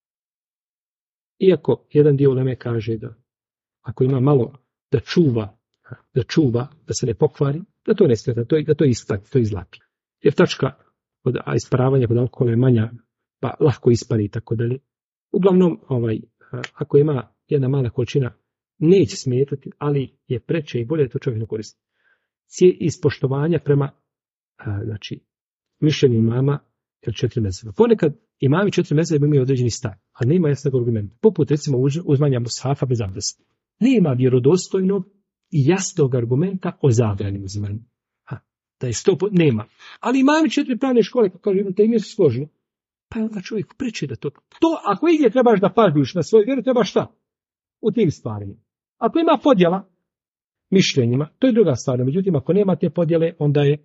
Iako jedan dio uleme kaže da ako ima malo da čuva, da se ne pokvari, da to ne smeta, da to isplati, to izlapi. Jer tačka od isparavanja kod alkohola je manja, pa lahko ispari i tako dalje. Uglavnom, ako ima jedna mala količina, neće smetati, ali je preče i bolje da to čovjek ne koristi. Iz poštovanja prema mišljenju imama ili 4 mezheba. Ponekad imami 4 mezheba imaju određeni stav, a nema jasnog argumenta. Poput recimo uzmanja mushafa bez abdesta. Nema vjerodostojnog i jasnog argumenta o zabrani uzimanja. Da je 100%, nema. Ali imami 4 pravne škole, kako kažu, da im je složno. Pa onda čovjek preče da to. Ako igdje trebaš da paziš na svoju vjeru, trebaš šta? U tim stvarima. Ako ima podjela mišljenjima, to je druga stvar. Međutim, ako nema te podjele, onda je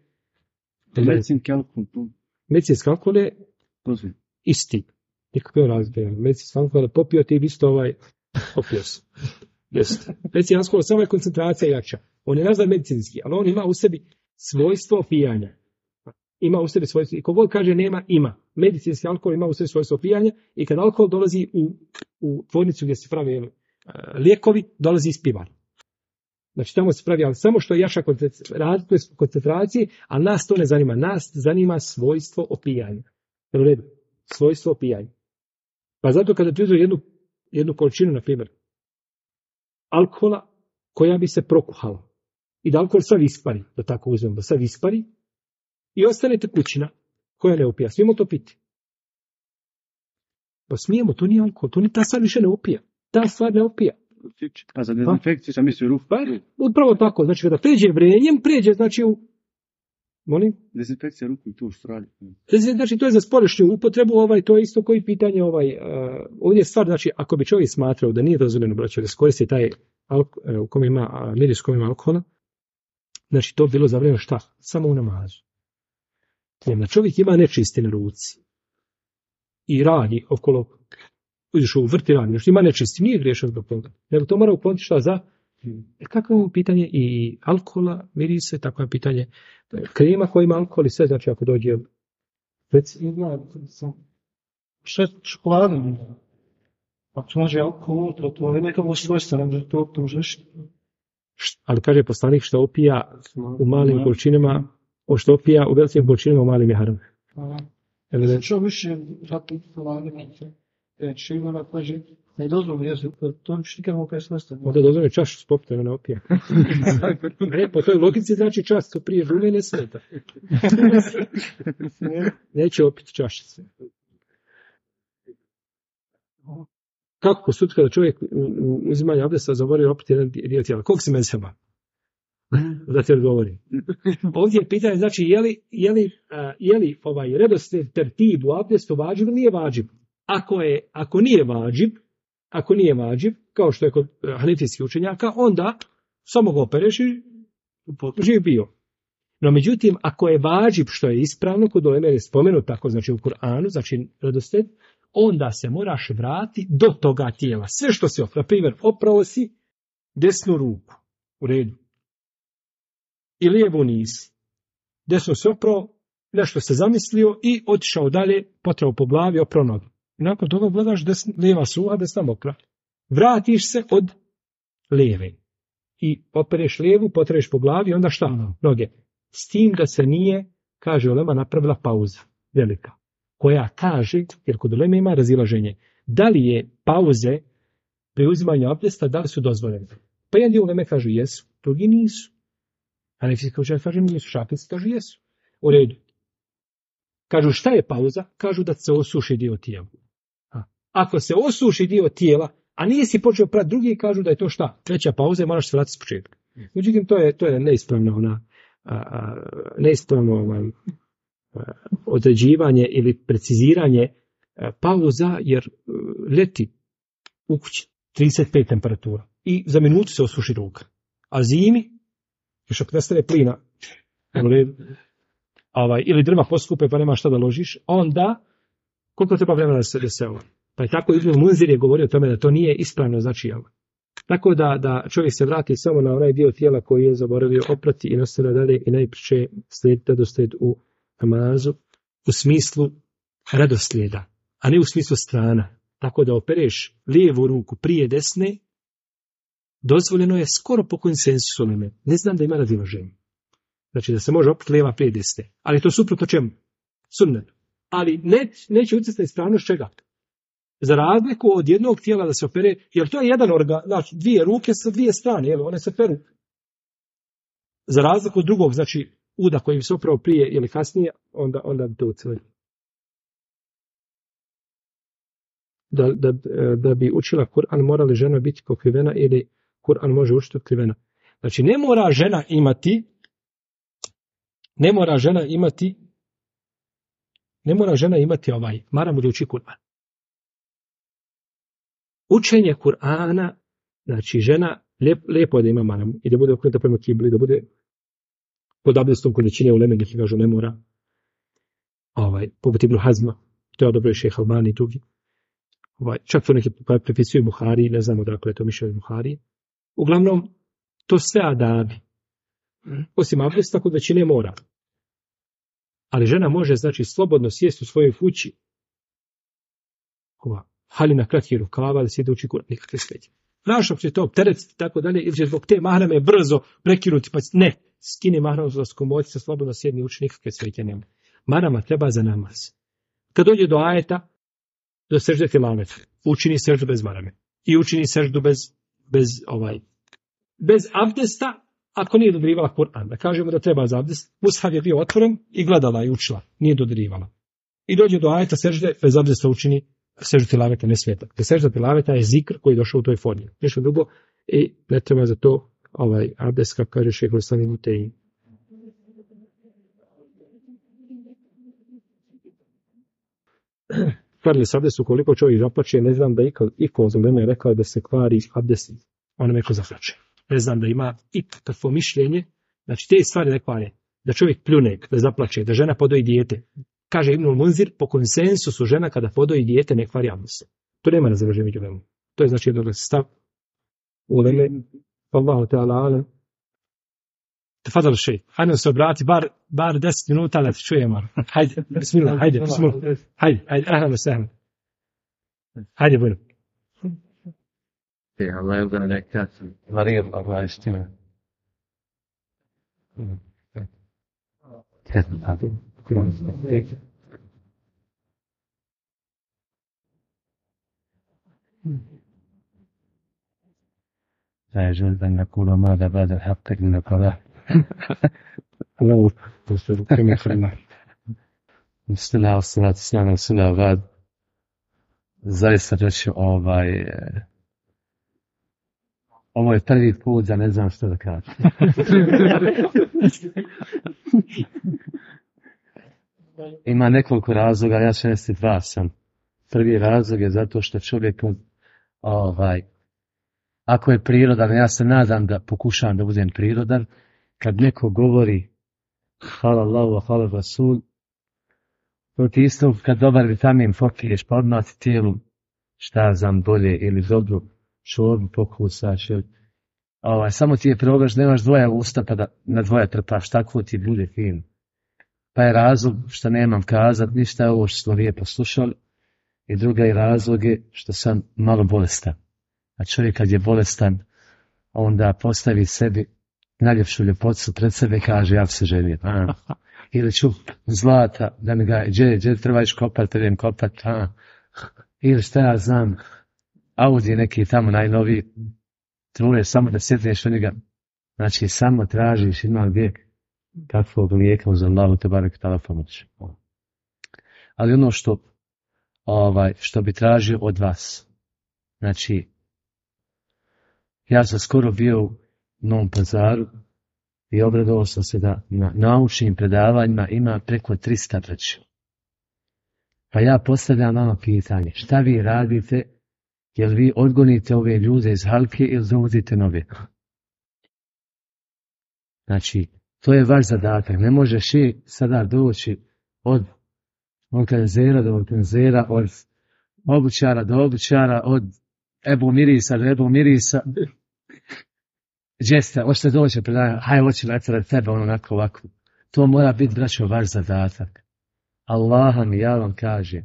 medicinski alkohol je isti. Nikakve razlike. Medicinski alkohol je popio, ti isto popio se. Medicinski alkohol samo je koncentracija jača. On je nazvan medicinski, ali on ima u sebi svojstvo opijanja. Ima u sebi svojstvo. I ko god kaže nema, ima. Medicinski alkohol ima u sebi svojstvo opijanja i kad alkohol dolazi u tvornicu gdje se pravi lijekovi, dolazi iz pivara. Znači tamo se pravi, ali samo što je jača koncentracije, ali nas to ne zanima. Nas zanima svojstvo opijanja. U redu? Svojstvo opijanja. Pa zato kada ti uzme jednu količinu, na primjer, alkohola koja bi se prokuhala i da alkohol sav ispari, da tako uzmemo, da sav ispari i ostane tekućina koja ne opija. Smijemo to piti? Pa smijemo, to nije alkohol, to ni ta stvar više ne opija. Ta stvar ne opija. A za dezinfekciju sam mislio ruku. Upravo tako, znači kada pređe vrenjem, pređe znači u... Molim? Dezinfekcija ruku i tu u Australiji. Znači to je za spolješnju upotrebu, to je isto koji pitanje, ovdje je stvar, znači ako bi čovjek smatrao da nije dozvoljeno braćo da se koristi taj u kom ima miris, u kom ima alkohola, znači to bilo zabranjeno šta? Samo u namazu. Znači čovjek ima nečisti na ruci i radi okolo, uđeš u vrti radi, znači ima nečisti, nije griješan zbog toga, nego to mora ukloniti šta za... Kako je pitanje i alkohola, mirise, tako je pitanje krema koja ima alkohol i sve, znači ako dođe Reci. Šta je čokolada? Ako može alkohol, to je nekako svojstvo, ne to užeš. Ali kaže poslanik što opija u malim količinama, što opija u velikim količinama u malim je haram. Što više ratni čokolade, što ima kaže, ne dozvoljeno, to više nikad mogu kaj svojstvo. Onda dozvoljeno čašu s popita, ne opija. Po toj logici znači čas, to prije žume ne smeta. Neće opiti čašice. Kako postupiti kada čovjek uzimanje abdesta zaboravi opiti jedan dio tijela? Koliko se mezheba? Da te odgovori. Ovdje je pitanje, znači, je li ovaj redoslijed tertib u abdestu vađib ili nije vađib? Ako nije vađib, kao što je kod hanefijskih učenjaka, onda samo ga opereš i živ bio. No međutim, ako je vađib, što je ispravno, kod uleme je spomenuto tako, znači u Kur'anu, znači redoslijed, onda se moraš vratiti do toga tijela. Sve što si na primjer, oprao si desnu ruku, u redu. I lijevu nisi. Desno se oprao, nešto se zamislio i otišao dalje, potrao po glavi, oprao nogu. I nakon toga gledaš lijeva suha, desna mokra. Vratiš se od lijeve. I opereš lijevu, potreš po glavi, onda šta? Noge. S tim da se nije, kaže ulema, napravila pauza. Velika. Koja kaže, jer kod uleme ima razilaženje, da li je pauze pri uzimanju abdesta, da li su dozvoljene. Pa jedan dio uleme kažu jesu, drugi nisu. A nefijski učenjaci kažu nisu, šafici kažu jesu. U redu. Kažu šta je pauza? Kažu da se osuši dio tijela. Ako se osuši dio tijela, a nisi počeo prati drugi, kažu da je to šta? Treća pauza i moraš se vratiti s početka. Međutim, to je neispravno određivanje ili preciziranje pauza, jer ljeti u kući 35 temperatura i za minutu se osuši ruka. A zimi, još ako nestane plina, ili drva poskupe pa nema šta da ložiš, onda koliko treba vremena da se ovo. Pa je tako Ibn Munzir je govorio o tome da to nije ispravno, znači ovo. Tako da čovjek se vrati samo na onaj dio tijela koji je zaboravio oprati i nastavlja dalje i najpriče slijedi redoslijed u namazu u smislu redoslijeda, a ne u smislu strana. Tako da opereš lijevu ruku prije desne, dozvoljeno je skoro po konsensusu. Ne znam da ima razilaženje. Znači da se može oprati lijeva prije desne. Ali to suprotno čemu? Sunnetu. Ali neće utjecati stranost čega? Za razliku od jednog tijela da se opere, jer to je jedan organ, znači dvije ruke sa dvije strane, one se peru. Za razliku od drugog, znači uda koji bi se oprao prije ili kasnije, onda bi to uceli. Da bi učila Kur'an, mora li žena biti pokrivena ili Kur'an može učiti otkrivena? Znači ne mora žena imati maramu da uči Kur'an. Učenje Kur'ana, znači žena, lijepo je da ima maramu i da bude okrenuta prema kibli, da bude pod abdestom kod većine uleme, neki kažu ne mora. Poput Ibn Hazma, to je odobrio šejh Albani i drugi. Čak to neki prepisuju Buhari, ne znamo dakle je to mišljenje Buhari. Uglavnom, to sve adabi. Osim abdesta kod većine mora. Ali žena može, znači, slobodno sjesti u svojoj kući, haljina kratkih rukava, da sjede uči Kur'an, nikakve smetnje. Znaš, ako će to opteretiti tako dalje, ili će zbog te mahrame brzo prekinuti, pa ne, skini mahramu za skomoti, se slobodno sjedni uči, nikakve smetnje nema. Mahrama treba za namaz. Kad dođe do ajeta, do sežde tilaveta, učini seždu bez mahrame. I učini seždu bez abdesta, ako nije dodirivala Kur'an. Da kažemo da treba za abdest, mushaf je bio otvoren i gledala i učila, nije dodirivala. I dođe do ajeta sežde, bez abdesta učini seždu tilaveta, ne sveta. Sežda tilaveta je zikr koji je došao u toj formi. Nešto drugo i ne treba za to abdest, kako kaže šejh Islam Ibn Tejmija. Kvarili se abdest ukoliko čovjek zaplače, ne znam da iko od uleme je rekao da se kvari abdest onome ko zaplače. Ne znam da ima ikakvo mišljenje, znači te stvari ne kvare. Da čovjek pljune, da zaplače, da žena podoji dijete. Kaže Ibn Munzir, po konsensusu žena kada podoji dijete ne kvari abdest. To nema razilaženja među ulema. To je znači jedan stav uleme. Allahu ta'ala alam. Tafadal šej. Hajde se obrati, bar 10 minuta da ti čujemo. Hajde, bismillah, hajde, bismillah. Hajde, ahlan wa sahlan. Hajde, bujno. Allah je ga nekad vario Allah istina. لا يجوز أن نقول ماذا بعد الحق إنك لا Bismillah, wassalatu wassalamu ala rasulillah, ba'd. Zaista reći, ovo je prvi put da ne znam što da kažem. Ima nekoliko razloga, ja ću nesti dva sam. Prvi razlog je zato što čovjek, ako je prirodan, ja se nadam da pokušavam da budem prirodan, kad neko govori hvala Allahu, hvala Rasul, to ti isto kad dobar vitamin popiješ, pa odmah ti tijelu šta znam bolje ili dobru čorbu pokusaš. Samo ti je probaš, nemaš dvoja usta pa da na dvoja trpaš, tako ti bude fin. Pa je razlog što nemam kazat ništa, ovo što smo lijepo slušali. I druga je razlog je što sam malo bolestan. A čovjek kad je bolestan, onda postavi sebi najljepšu ljepotu pred sebe i kaže ja se ženim. Ili ću zlata, da mi ga, gdje treba iš kopat, idem kopat, ili šta ja znam, Audi neki tamo najnoviji, truje samo da sjedneš u njega, znači samo tražiš, ima gdje kakvog lijeka uz Allahu te barek tala pomoć. Ali ono što bi tražio od vas, znači, ja sam skoro bio u Novom Pazaru i obradovao sam se da na naučnim predavanjima ima preko 300 braća. Pa ja postavljam vama pitanje, šta vi radite, jel vi odgonite ove ljude iz halke ili dovodite nove? Znači, to je vaš zadatak, ne možeš sada doći od kenzera do kenzera, od obućara do obućara, od Ebu Mirisa do Ebu Mirisa. Džeste, hoćete doći predavanje, hajde hoću natjerati tebe, onako ovako. To mora biti, braćo, vaš zadatak. Allah mi, ja vam kažem,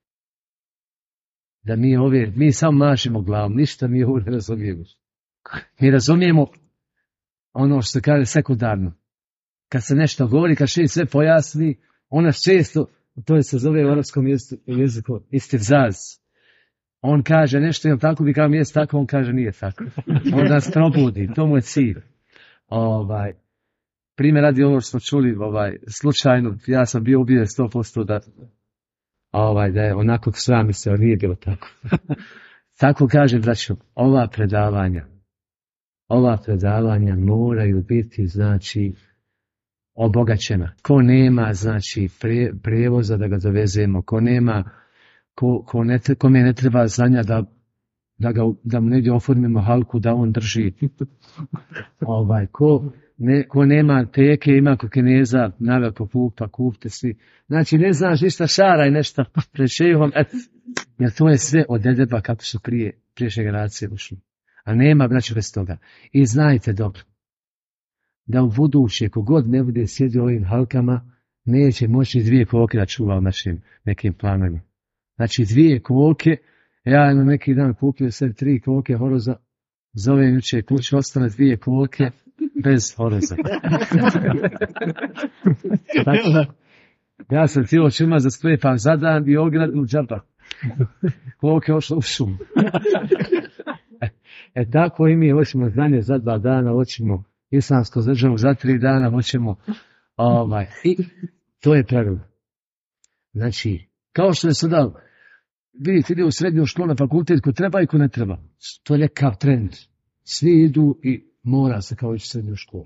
da mi samo mašimo glavom, ništa mi ovo ne razumijemo. Mi razumijemo ono što se kaže sekundarno. Kad se nešto govori, kad še sve pojasni, ona često, to se zove u arapskom jeziku istivzaz. On kaže nešto, jel tako, mi kažem jest tako, on kaže nije tako. On nas probudi, to mu je cilj. Primjer radi ovo što smo čuli, slučajno, ja sam bio ubijen 100% da je onako srami se, ali nije bilo tako. Tako kažem, braćo, ova predavanja moraju biti, znači, obogaćena. Ko nema, znači, prijevoza da ga dovezemo, ko nema, kome ne treba znanja da mu negdje oformimo halku da on drži. Ko nema teke, ima ko Kineza, naveliko pupa, kupte svi. Znači, ne znaš ništa, šaraj nešto pred šejhom, jer to je sve od edeba kako su prije generacije ušli. A nema, znači, bez toga. I znajte dobro, da u buduće, kogod ne bude sjedio ovim halkama, neće moći 2 koke da čuva u našim nekim planovima. Znači 2 koke, ja imam neki dan kupio sebi 3 koke horoza, zovem juče kuću, ostane 2 koke bez horoza. Ja sam cijelo čuma za sklepam za dan i ograd u džaba. Koke ošlo u šum. Tako i mi hoćemo znanje za 2 dana, hoćemo islamsko državu za 3 dana, hoćemo i to je pravilo. Znači, kao što je sada, vidite, ide u srednju školu, na fakultet, ko treba i ko ne treba. To je nekav trend. Svi idu i mora se kao ići u srednju školu.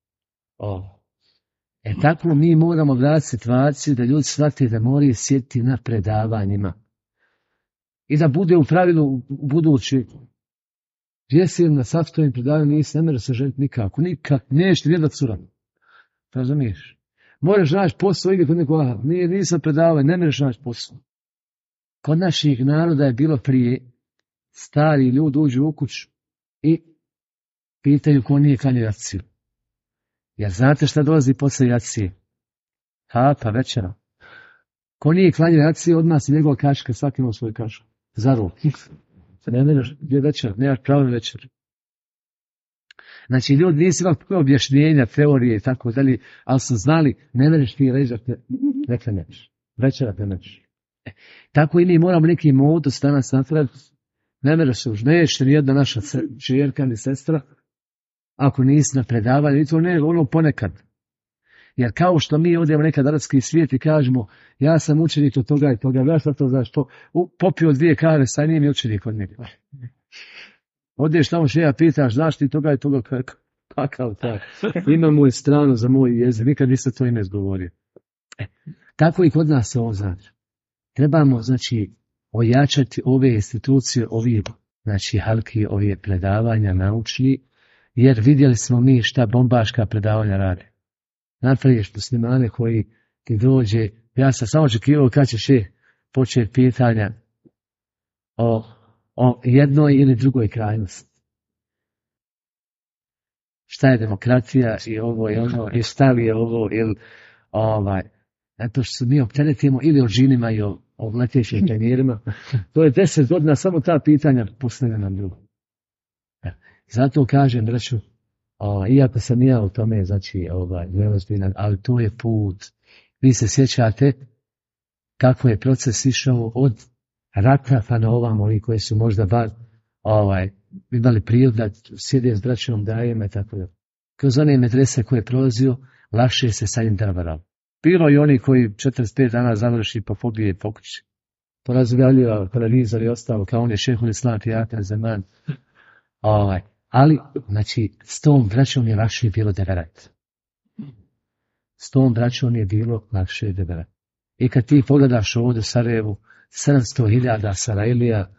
Tako mi moramo gledati situaciju da ljudi shvate da moraju sjediti na predavanjima. I da bude u pravilu u budući. Gdje si na saftovim predavanjima nisi, ne može se ženiti nikako. Niješ ti gledat suradno. Razumiješ? Moraš naći posao ili kod nekoga. Nisam predavao, ne možeš naći posao. Kod naših naroda je bilo prije, stari ljudi uđu u kuću i pitaju ko nije klanjao jaciju. Jer znate šta dolazi posle jacije? Pa večera. Ko nije klanjao jacije, odmah si njegova kaška, svaki ima svoju kašu. Za ruku. Ne mereš, gdje je večer, nemaš pravo večer. Znači, ljudi nisu imali objašnjenja, teorije i tako dalje, ali su znali, ne mereš ti režati, ne klanjaš. Večera klanjaš. Tako i mi moramo neki modus danas napraviti. Ne mereš se už, neće nijedna naša čerka ni sestra, ako nisi na predavanju, i to ne, ono ponekad. Jer kao što mi odemo nekad arapski svijet i kažemo, ja sam učenik od toga i toga, ja sam to znaš, popio 2 kave, sad nije mi učenik od njega. Odeš tamo šeja, pitaš, znaš ti toga i toga, kakav tak. Ima moju stranu za moj jezik, nikad nisam to ime izgovorio. Tako i kod nas ovo znači. Trebamo, znači, ojačati ove institucije, ovi, znači, halki, ove predavanja naučni, jer vidjeli smo mi šta bombaška predavanja rade. Napraviš muslimane koji ti dođe, ja sam samo očekivao kad ćeš početi pitanja o jednoj ili drugoj krajnosti. Šta je demokratija i ovo i ono, i šta li je ovo, ili zato što mi opteretimo ili o džinima i o letećim premijerima. To je 10 godina, samo ta pitanja postavljena nam drugo. Zato kažem, braću, iako sam ja u tome, znači, neozbiljan, ali to je put. Vi se sjećate kako je proces išao od Rakafa na ovamo, oni koji su možda bar imali priliku da sjede s braćom dajema i tako da. Kroz one medrese koje je prolazio, lakše se sa njim dravarao. Bilo i oni koji 45 dana završi po pobije i pokući. Porazvaljiva televizor i ostalo, kao on je šehhul islam Fijaten Zeman. Ali, znači, s tom braćom je lakše bilo deverat. S tom braćom je bilo lakše deverat. I kad ti pogledaš ovdje u Sarajevu, 700.000 Sarajlija,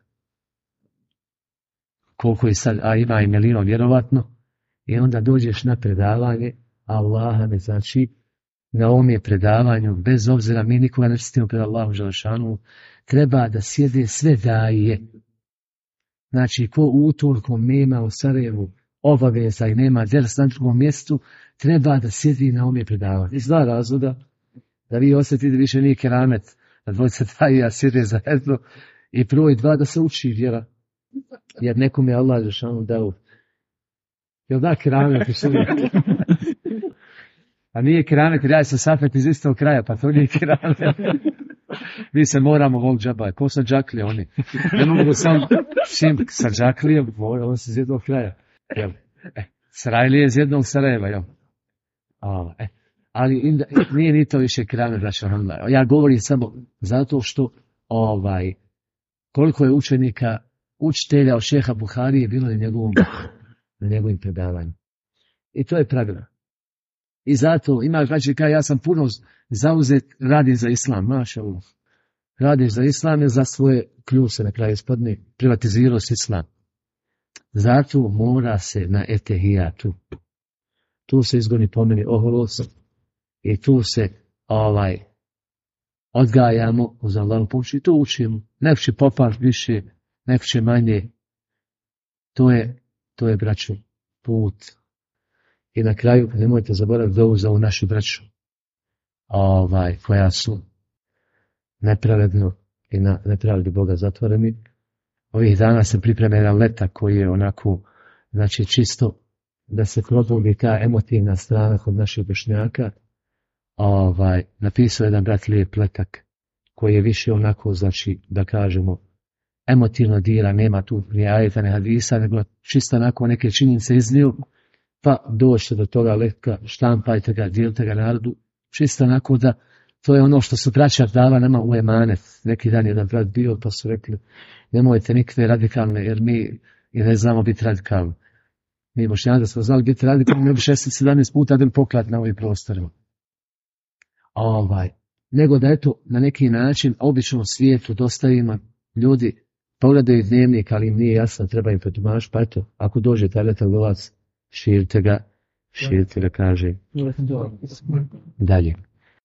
koliko je sad, a ima i milion vjerovatno, i onda dođeš na predavanje, Allaha me, znači, na ovom je predavanju, bez obzira, mi nikoga ne čistimo pred Allahom Želešanu, treba da sjede sve daje. Znači, ko utorkom nema u Sarajevu obaveza i nema ders na drugom mjestu, treba da sjedi na ovom predavanju. Iz 2 razloga, da vi osjetite više nije keramet, da dvojica daje sjede zajedno, i prvo i 2 da se uči vjera. Jer nekom je Allah Želešanu dao. Jel da keramet u Sarajevu? A nije keramet, jer ja sam Safet iz istog kraja, pa to nije keramet. Mi se moramo voliti džaba. Ko sa džaklije oni? Ne mogu sam sa džaklijem, on se iz jednog kraja. Sarajlije je iz jednog Sarajeva. Jel? Ali nije ni to više keramet. Ja govorim samo zato što koliko je učenika, učitelja od šeha Buharije bilo na njegovim predavanju. I to je pravilo. I zato ima znači kao ja sam puno zauzet, radim za islam, mašallah. Radiš za islam i za svoje kljuse na kraju ispadne, privatizirao si islam. Zato mora se na etehijatu. Tu se izgoni pomeni oholost i tu se odgajamo uz Allahu pomoć i to učimo. Neko će popast više, neko će manje. To je braćo put. I na kraju nemojte zaboraviti dovu za ovu našu braću, koja su nepravedno i nepravedni Boga zatvoreni. Ovih dana se priprema jedan letak koji je onako, znači čisto da se probudi ta emotivna strana kod naših Bošnjaka. Napisao jedan brat lijep letak koji je više onako, znači da kažemo, emotivno dira, nema tu ni ajeta, ni hadisa, nego čisto onako neke činjenice iznio. Pa dođete do toga letka, štampajte ga, dijelite ga narodu, čisto onako da, to je ono što su braća dala nama u emanet. Neki dan jedan brat bio, pa su rekli, nemojte nikakve radikalne, jer mi i ne znamo biti radikalni. Mi Bošnjani da smo znali biti radikalni, mi bi 16-17 puta da poklad na ovim prostorima. Nego da eto, na neki način, običnom svijetu dostavimo ljudi, pogledaju dnevnik, ali im nije jasno, treba im pretumaš, pa eto, ako dođe taj letak do vas, širite ga, kaže dalje.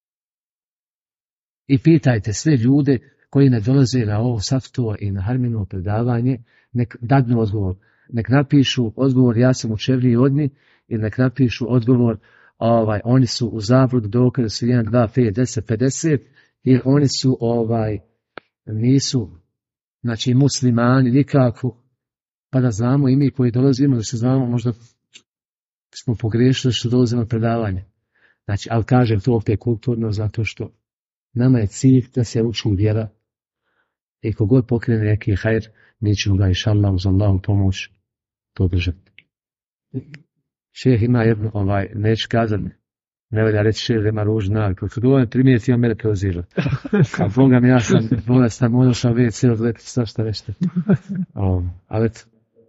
I pitajte sve ljude koji ne dolaze na ovo safto i na harmino predavanje, nek dadnu odgovor. Nek napišu odgovor ja sam u čevriji odni, ili nek napišu odgovor oni su u zabludu dokaze su 1, 2, 5, 10, 50, jer oni su nisu, znači muslimani nikako, pa da znamo i mi koji dolazimo, da se znamo možda smo pogriješili što dolazimo na predavanje. Znači, ali kažem to opet kulturno zato što nama je cilj da se uči vjera i kogod pokrene neki hajr, mi ćemo ga inšallah uz Allahu pomoć to držati. Šejh ima jedno, neću kazati, ne valja reći šejh ima ružnu naviku, kad govorim primijetio mene prozira. A Boga mi ja sam bolestan, možda sam vidjeti cijelo leti, šta nešto. Ali eto.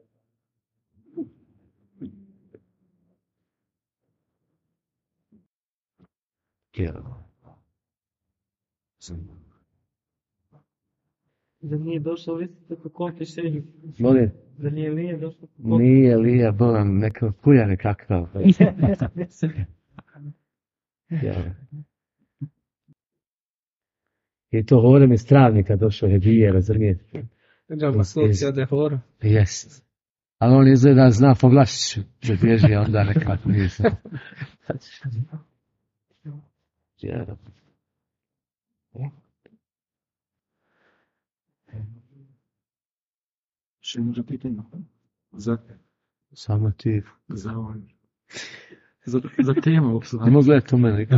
Da nije došlo vidjeti kako ti sebi. Molim? Da nije došlo. Nije Lija, bolam, neka kuja nekakva. I to hore mi stravnika došao je bije, razumijete? Džaba slucija da je hora. Jest. Ali on izgleda zna po glašiću, da bježi onda nekako nije se. Še može pitanje? Samo ti. Za temu. Ne mogu gledati u mene.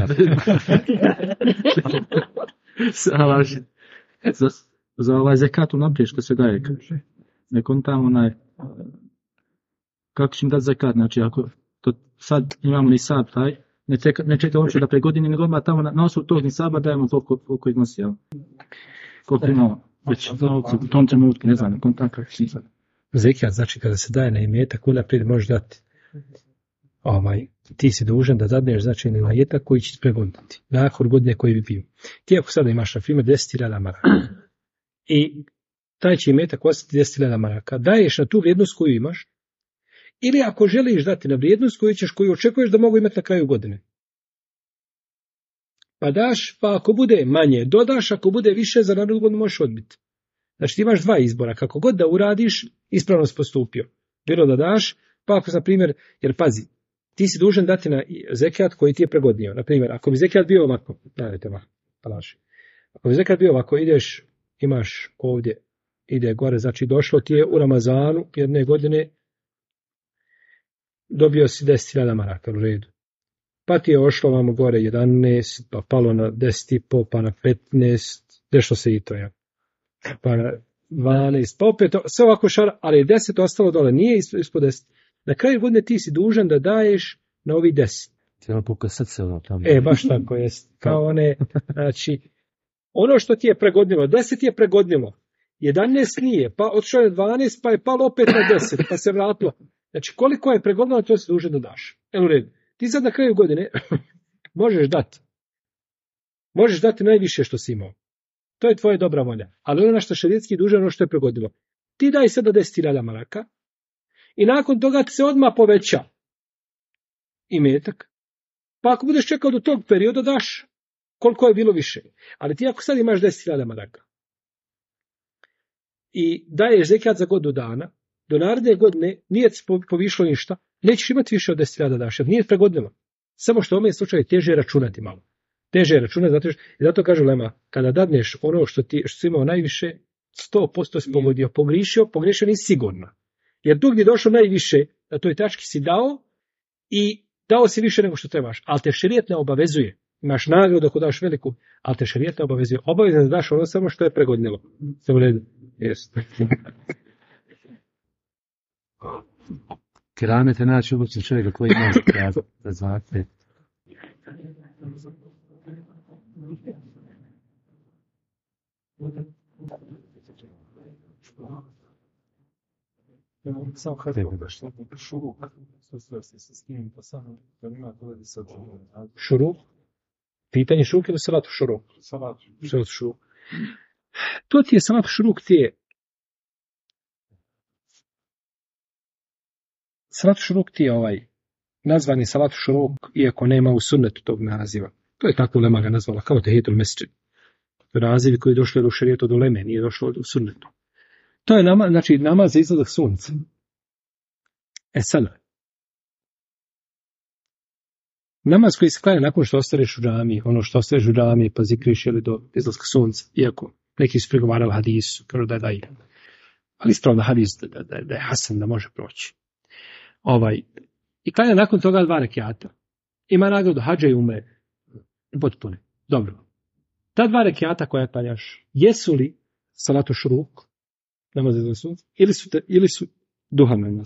Za ovaj zekat unaprijed što se daje. Nekom tamo kako ćemo dati zekat, znači ako to sad imamo nisab taj, ne čeka uopće da pregodini, nego odmah tamo na osnovu tog nisaba dajemo koliko iznosi, jel? Koliko imamo već u tom trenutku, ne znam, nekom takav nisab. Zekat znači kada se daje na imetak, unaprijed možeš dati. Ti si dužan da dadneš znači na imetak koji će pregoditi. Nakon godine koji bi bio. Ti ako sada imaš na primjer 10.000 maraka i taj će imetak ostati 10.000 maraka, daješ na tu vrijednost koju imaš, ili ako želiš dati na vrijednost koju očekuješ da mogu imati na kraju godine. Pa daš, pa ako bude manje, dodaš, ako bude više, za narednu godinu možeš odbiti. Znači ti imaš dva izbora, kako god da uradiš, ispravno si postupio. Bilo da daš, pa ako, na primjer, jer pazi, ti si dužan dati na zekat koji ti je pregodnio. Na primjer, ako bi zekat bio ovako, ako bi zekat bio ovako, ideš, imaš ovdje, ide gore, znači došlo ti je u Ramazanu jedne godine, dobio si 10.000 maraka u redu. Pa ti je ošlo vamo gore 11, pa palo na 10,5, pa na 15, dešlo se i to, ja. Pa na 12, pa opet, sve ovako ali je 10 ostalo dole, nije ispod 10. Na kraju godine ti si dužan da daješ na ovi 10. Treba pokazati se ono tamo. Baš tako jest. Kao one, znači, ono što ti je pregodnilo, 10 je pregodnilo, 11 nije, pa otišlo je 12, pa je palo opet na 10, pa se vratilo. Znači, koliko je pregodnilo, to si dužan da daš. U redu. Ti sad na kraju godine možeš dati najviše što si imao. To je tvoja dobra volja. Ali ono što šerijatski dužan, ono što je pregodilo. Ti daj sada 10.000 maraka i nakon toga ti se odmah poveća imetak. Pa ako budeš čekao do tog perioda, daš koliko je bilo više. Ali ti ako sad imaš 10.000 maraka i daješ zekat za godinu dana, do naredne godine nije povišlo ništa, nećeš imati više od 10.000 daš, jer nije pregodnilo. Samo što u ovom slučaju teže računati malo. Teže računati, zato kažu lema, kada dadneš ono što si imao najviše, 100% si pogodio, pogriješio nisi sigurno. Jer tu gdje je došlo najviše, na toj tački si dao i dao si više nego što trebaš. Ali te šerijat ne obavezuje. Imaš nagradu ako daš veliku, ali te šerijat ne obavezuje. Obavezno da daš ono samo što je pregodnilo. Sve u redu. Jeste. Keramete naći obično čovjeka koji ima da zvate. Sam Hatko, šuruk, s kim pa sam, da ima to da se šuruk? Pitanje šuruk ili salatu šuruk? Salatu šuruk. To ti je salatu šuruk, salatu šuruk ti je nazvani salatu šuruk, iako nema u sunnetu tog naziva. To je tako ulema ga nazvala, kao tehijetul mesdžid. To je naziv koji je došlo do šerijetu od uleme, nije došlo u sunnetu. To je namaz za izlazak sunca. Sada. Namaz koji se klanja nakon što ostaneš u džamiji, ono što ostaneš u džamiji pa zikriš ili do izlaska sunca, iako neki su pregovarali hadisu, kažu da je. Ali ispravno hadis da je hasan, da može proći. I klanja nakon toga 2 rekjata. Ima nagradu hadža i umre. Potpune. Dobro. Ta 2 rekjata koja klanjaš, jesu li salatu šuruk, namaz za sunce, ili su duha namaz?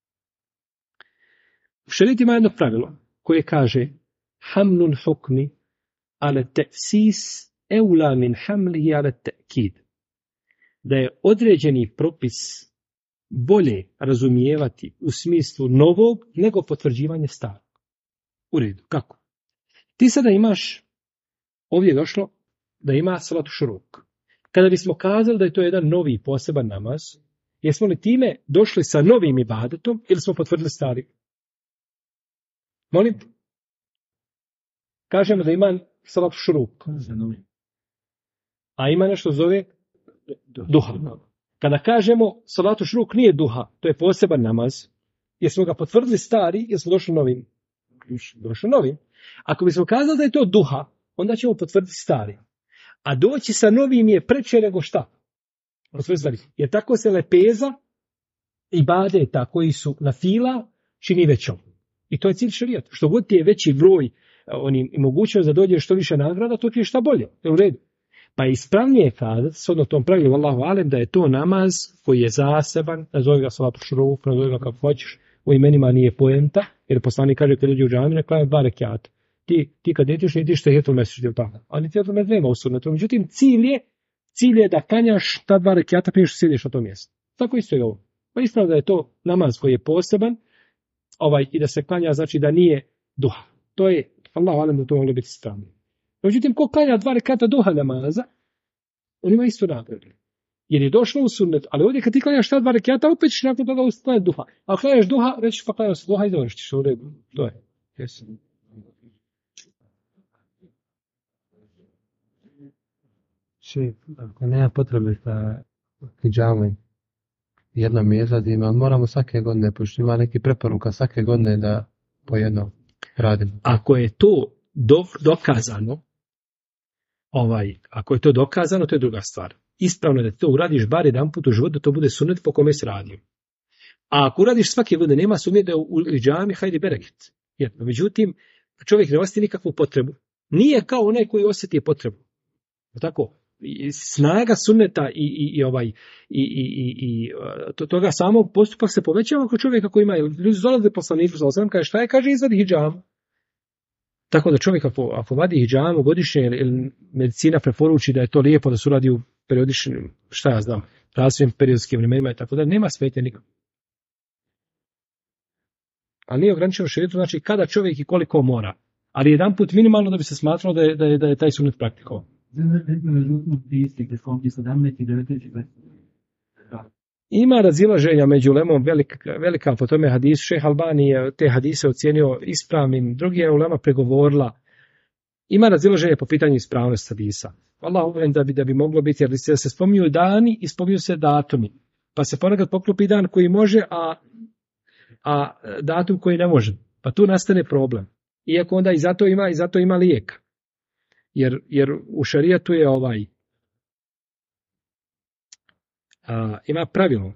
U šerijetu ima jedno pravilo koje kaže hamlun hukmi ale te'sis eula min hamlihi ale te'kid. Da je određeni propis bolje razumijevati u smislu novog nego potvrđivanje starog. U redu. Kako? Ti sada imaš, ovdje je došlo da ima salatu šuruk. Kada bismo kazali da je to jedan novi poseban namaz, jesmo li time došli sa novim ibadetom ili smo potvrdili stari? Molim? Kažemo da ima salatu šuruk. A ima nešto zove duha. Kada kažemo salatu šuruk nije duha, to je poseban namaz, jesmo ga potvrdili stari ili smo došli novim? Došli novim. Ako bismo kazali da je to duha, onda ćemo potvrditi stari. A doći sa novim je preče nego šta? Jer tako se lepeza ibadeta koji su na fila čini većom. I to je cilj šerijata. Što god ti je veći broj i mogućnost da dođeš što više nagrada, to ti je šta bolje. Je u redu. Pa je ispravnije kazati, shodno tom pravilu, Allahu alem, da je to namaz koji je zaseban, nazovi ga salatu šuruk, nazovi ga kako hoćeš, u imenima nije poenta, jer poslanik kaže kad dođe u džamiju, nek klanja 2 rekjata. Ti kad ideš, ne ideš tehijetul mesdžid, je li tako? Ali tehijetul mesdžid nema u sunnetu. Međutim, cilj je da klanjaš ta 2 rekjata prije što sjediš na tom mjestu. Tako isto je ovo. Pa ispravno da je to namaz koji je poseban, i da se klanja, znači da nije duha. To je, Allahu alem, da to moglo biti strano. Međutim, ko klanja 2 rekata duha namaza, on ima isto nagradu. Jer je došlo u sunnet, ali ovdje kad ti klanjaš ta 2 rekata, opet ćeš nakon toga klanjati duha. A ako klanjaš duha, reći pa klanjaš duha i završiš u redu. To je. Yes. Ako nema potrebe sa hidžamom jednom mjesecima, ali moramo svake godine, pošto ima neki preporuka svake godine da po jednom radimo. Ako je to dokazano, ako je to dokazano, to je druga stvar. Ispravno je da to uradiš bar jedan put u životu, da to bude sunnet po kome se radio. A ako uradiš svake godine, nema sumnje da u džami hajdi bereket. Međutim, čovjek ne osjeti nikakvu potrebu. Nije kao onaj koji osjeti potrebu. Tako, snaga sunneta i toga samog postupak se povećava ako čovjeka koji ima, ljudi dolaze poslaniku, kaže šta je, kaže izvadi hidžam. Tako da čovjek ako vadi hidžamu godišnje ili medicina preporuči da je to lijepo da se uradi u periodičnim, šta ja znam, različitim periodiskim vremenima i tako da nema smetnje nikako. Ali nije ograničeno šerijetom, znači kada čovjek i koliko mora. Ali jedan put minimalno da bi se smatralo da je taj sunnet praktikovao. Ima razilaženja među ulemom velika po tome hadisu. Šejh Albani je te hadise ocijenio ispravnim, drugi je ulema pregovorila. Ima razilaženje po pitanju ispravnosti hadisa. Allahu alem da bi moglo biti, jer se spominju dani i spominju se datumi. Pa se ponekad poklopi dan koji može, a datum koji ne može. Pa tu nastane problem. Iako onda i zato ima lijek. Jer u šerijatu je ima pravilo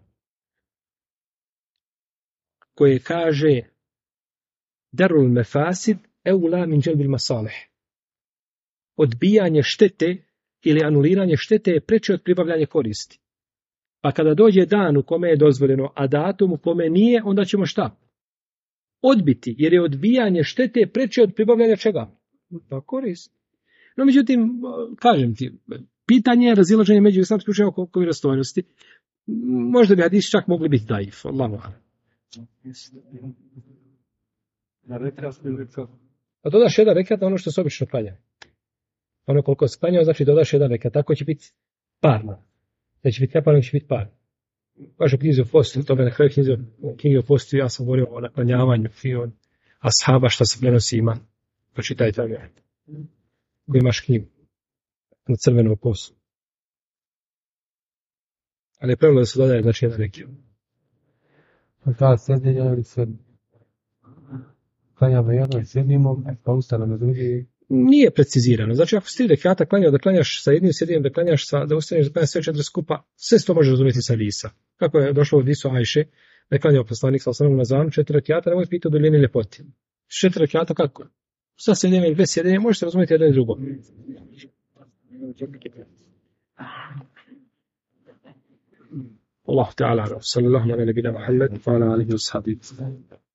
koje kaže darul mefasid eula min dželbil masalih. Odbijanje štete ili anuliranje štete je preče od pribavljanja koristi. Pa kada dođe dan u kome je dozvoljeno, a datum u kome nije, onda ćemo šta? Odbiti, jer je odbijanje štete preče od pribavljanja čega? Pa koristi. No, međutim, kažem ti, pitanje je razilaženje među islamskim učenjima oko vjerodostojnosti. Možda bi hadisi čak mogli biti daif. A dodaš jedan rekat na ono što se obično klanja. Ono koliko se klanja, znači dodaš jedan rekat. Tako će biti parno. Neće biti nepar, nego će biti par. Kaže u knjizi o postu, to me na kraju knjigi o postu, ja sam govorio o naklanjavanju i od ashaba šta se prenosi ima. Pročitaj taj rekat. Koji imaš knjigu na crvenom kosu. Ali je pravilo da se dodaje, znači jedan rekiat. Da, srednjenja ili srednja? klanjamo jedan, sjedimo, pa ustanemo drugi. Nije precizirano. Znači, ako si 3 rekata klanjao da klanjaš sa jednim sjedinjem, da klanjaš da ustaneš da klanjaš sve 4 skupa, sve to može razumjeti sa hadisa. Kako je došlo u hadisu Ajše, da je klanjao poslanik sa osanom na zanu 4 rekata, nemoj pitati o duljini ljepoti. 4 rekata kako? Sa sjedinjem ili bez sjedinja, možete razumjeti jedno i drugo. Allah ta'ala, sallallahu ala nabina Muhammed, wa ala alihi wa sahbihi.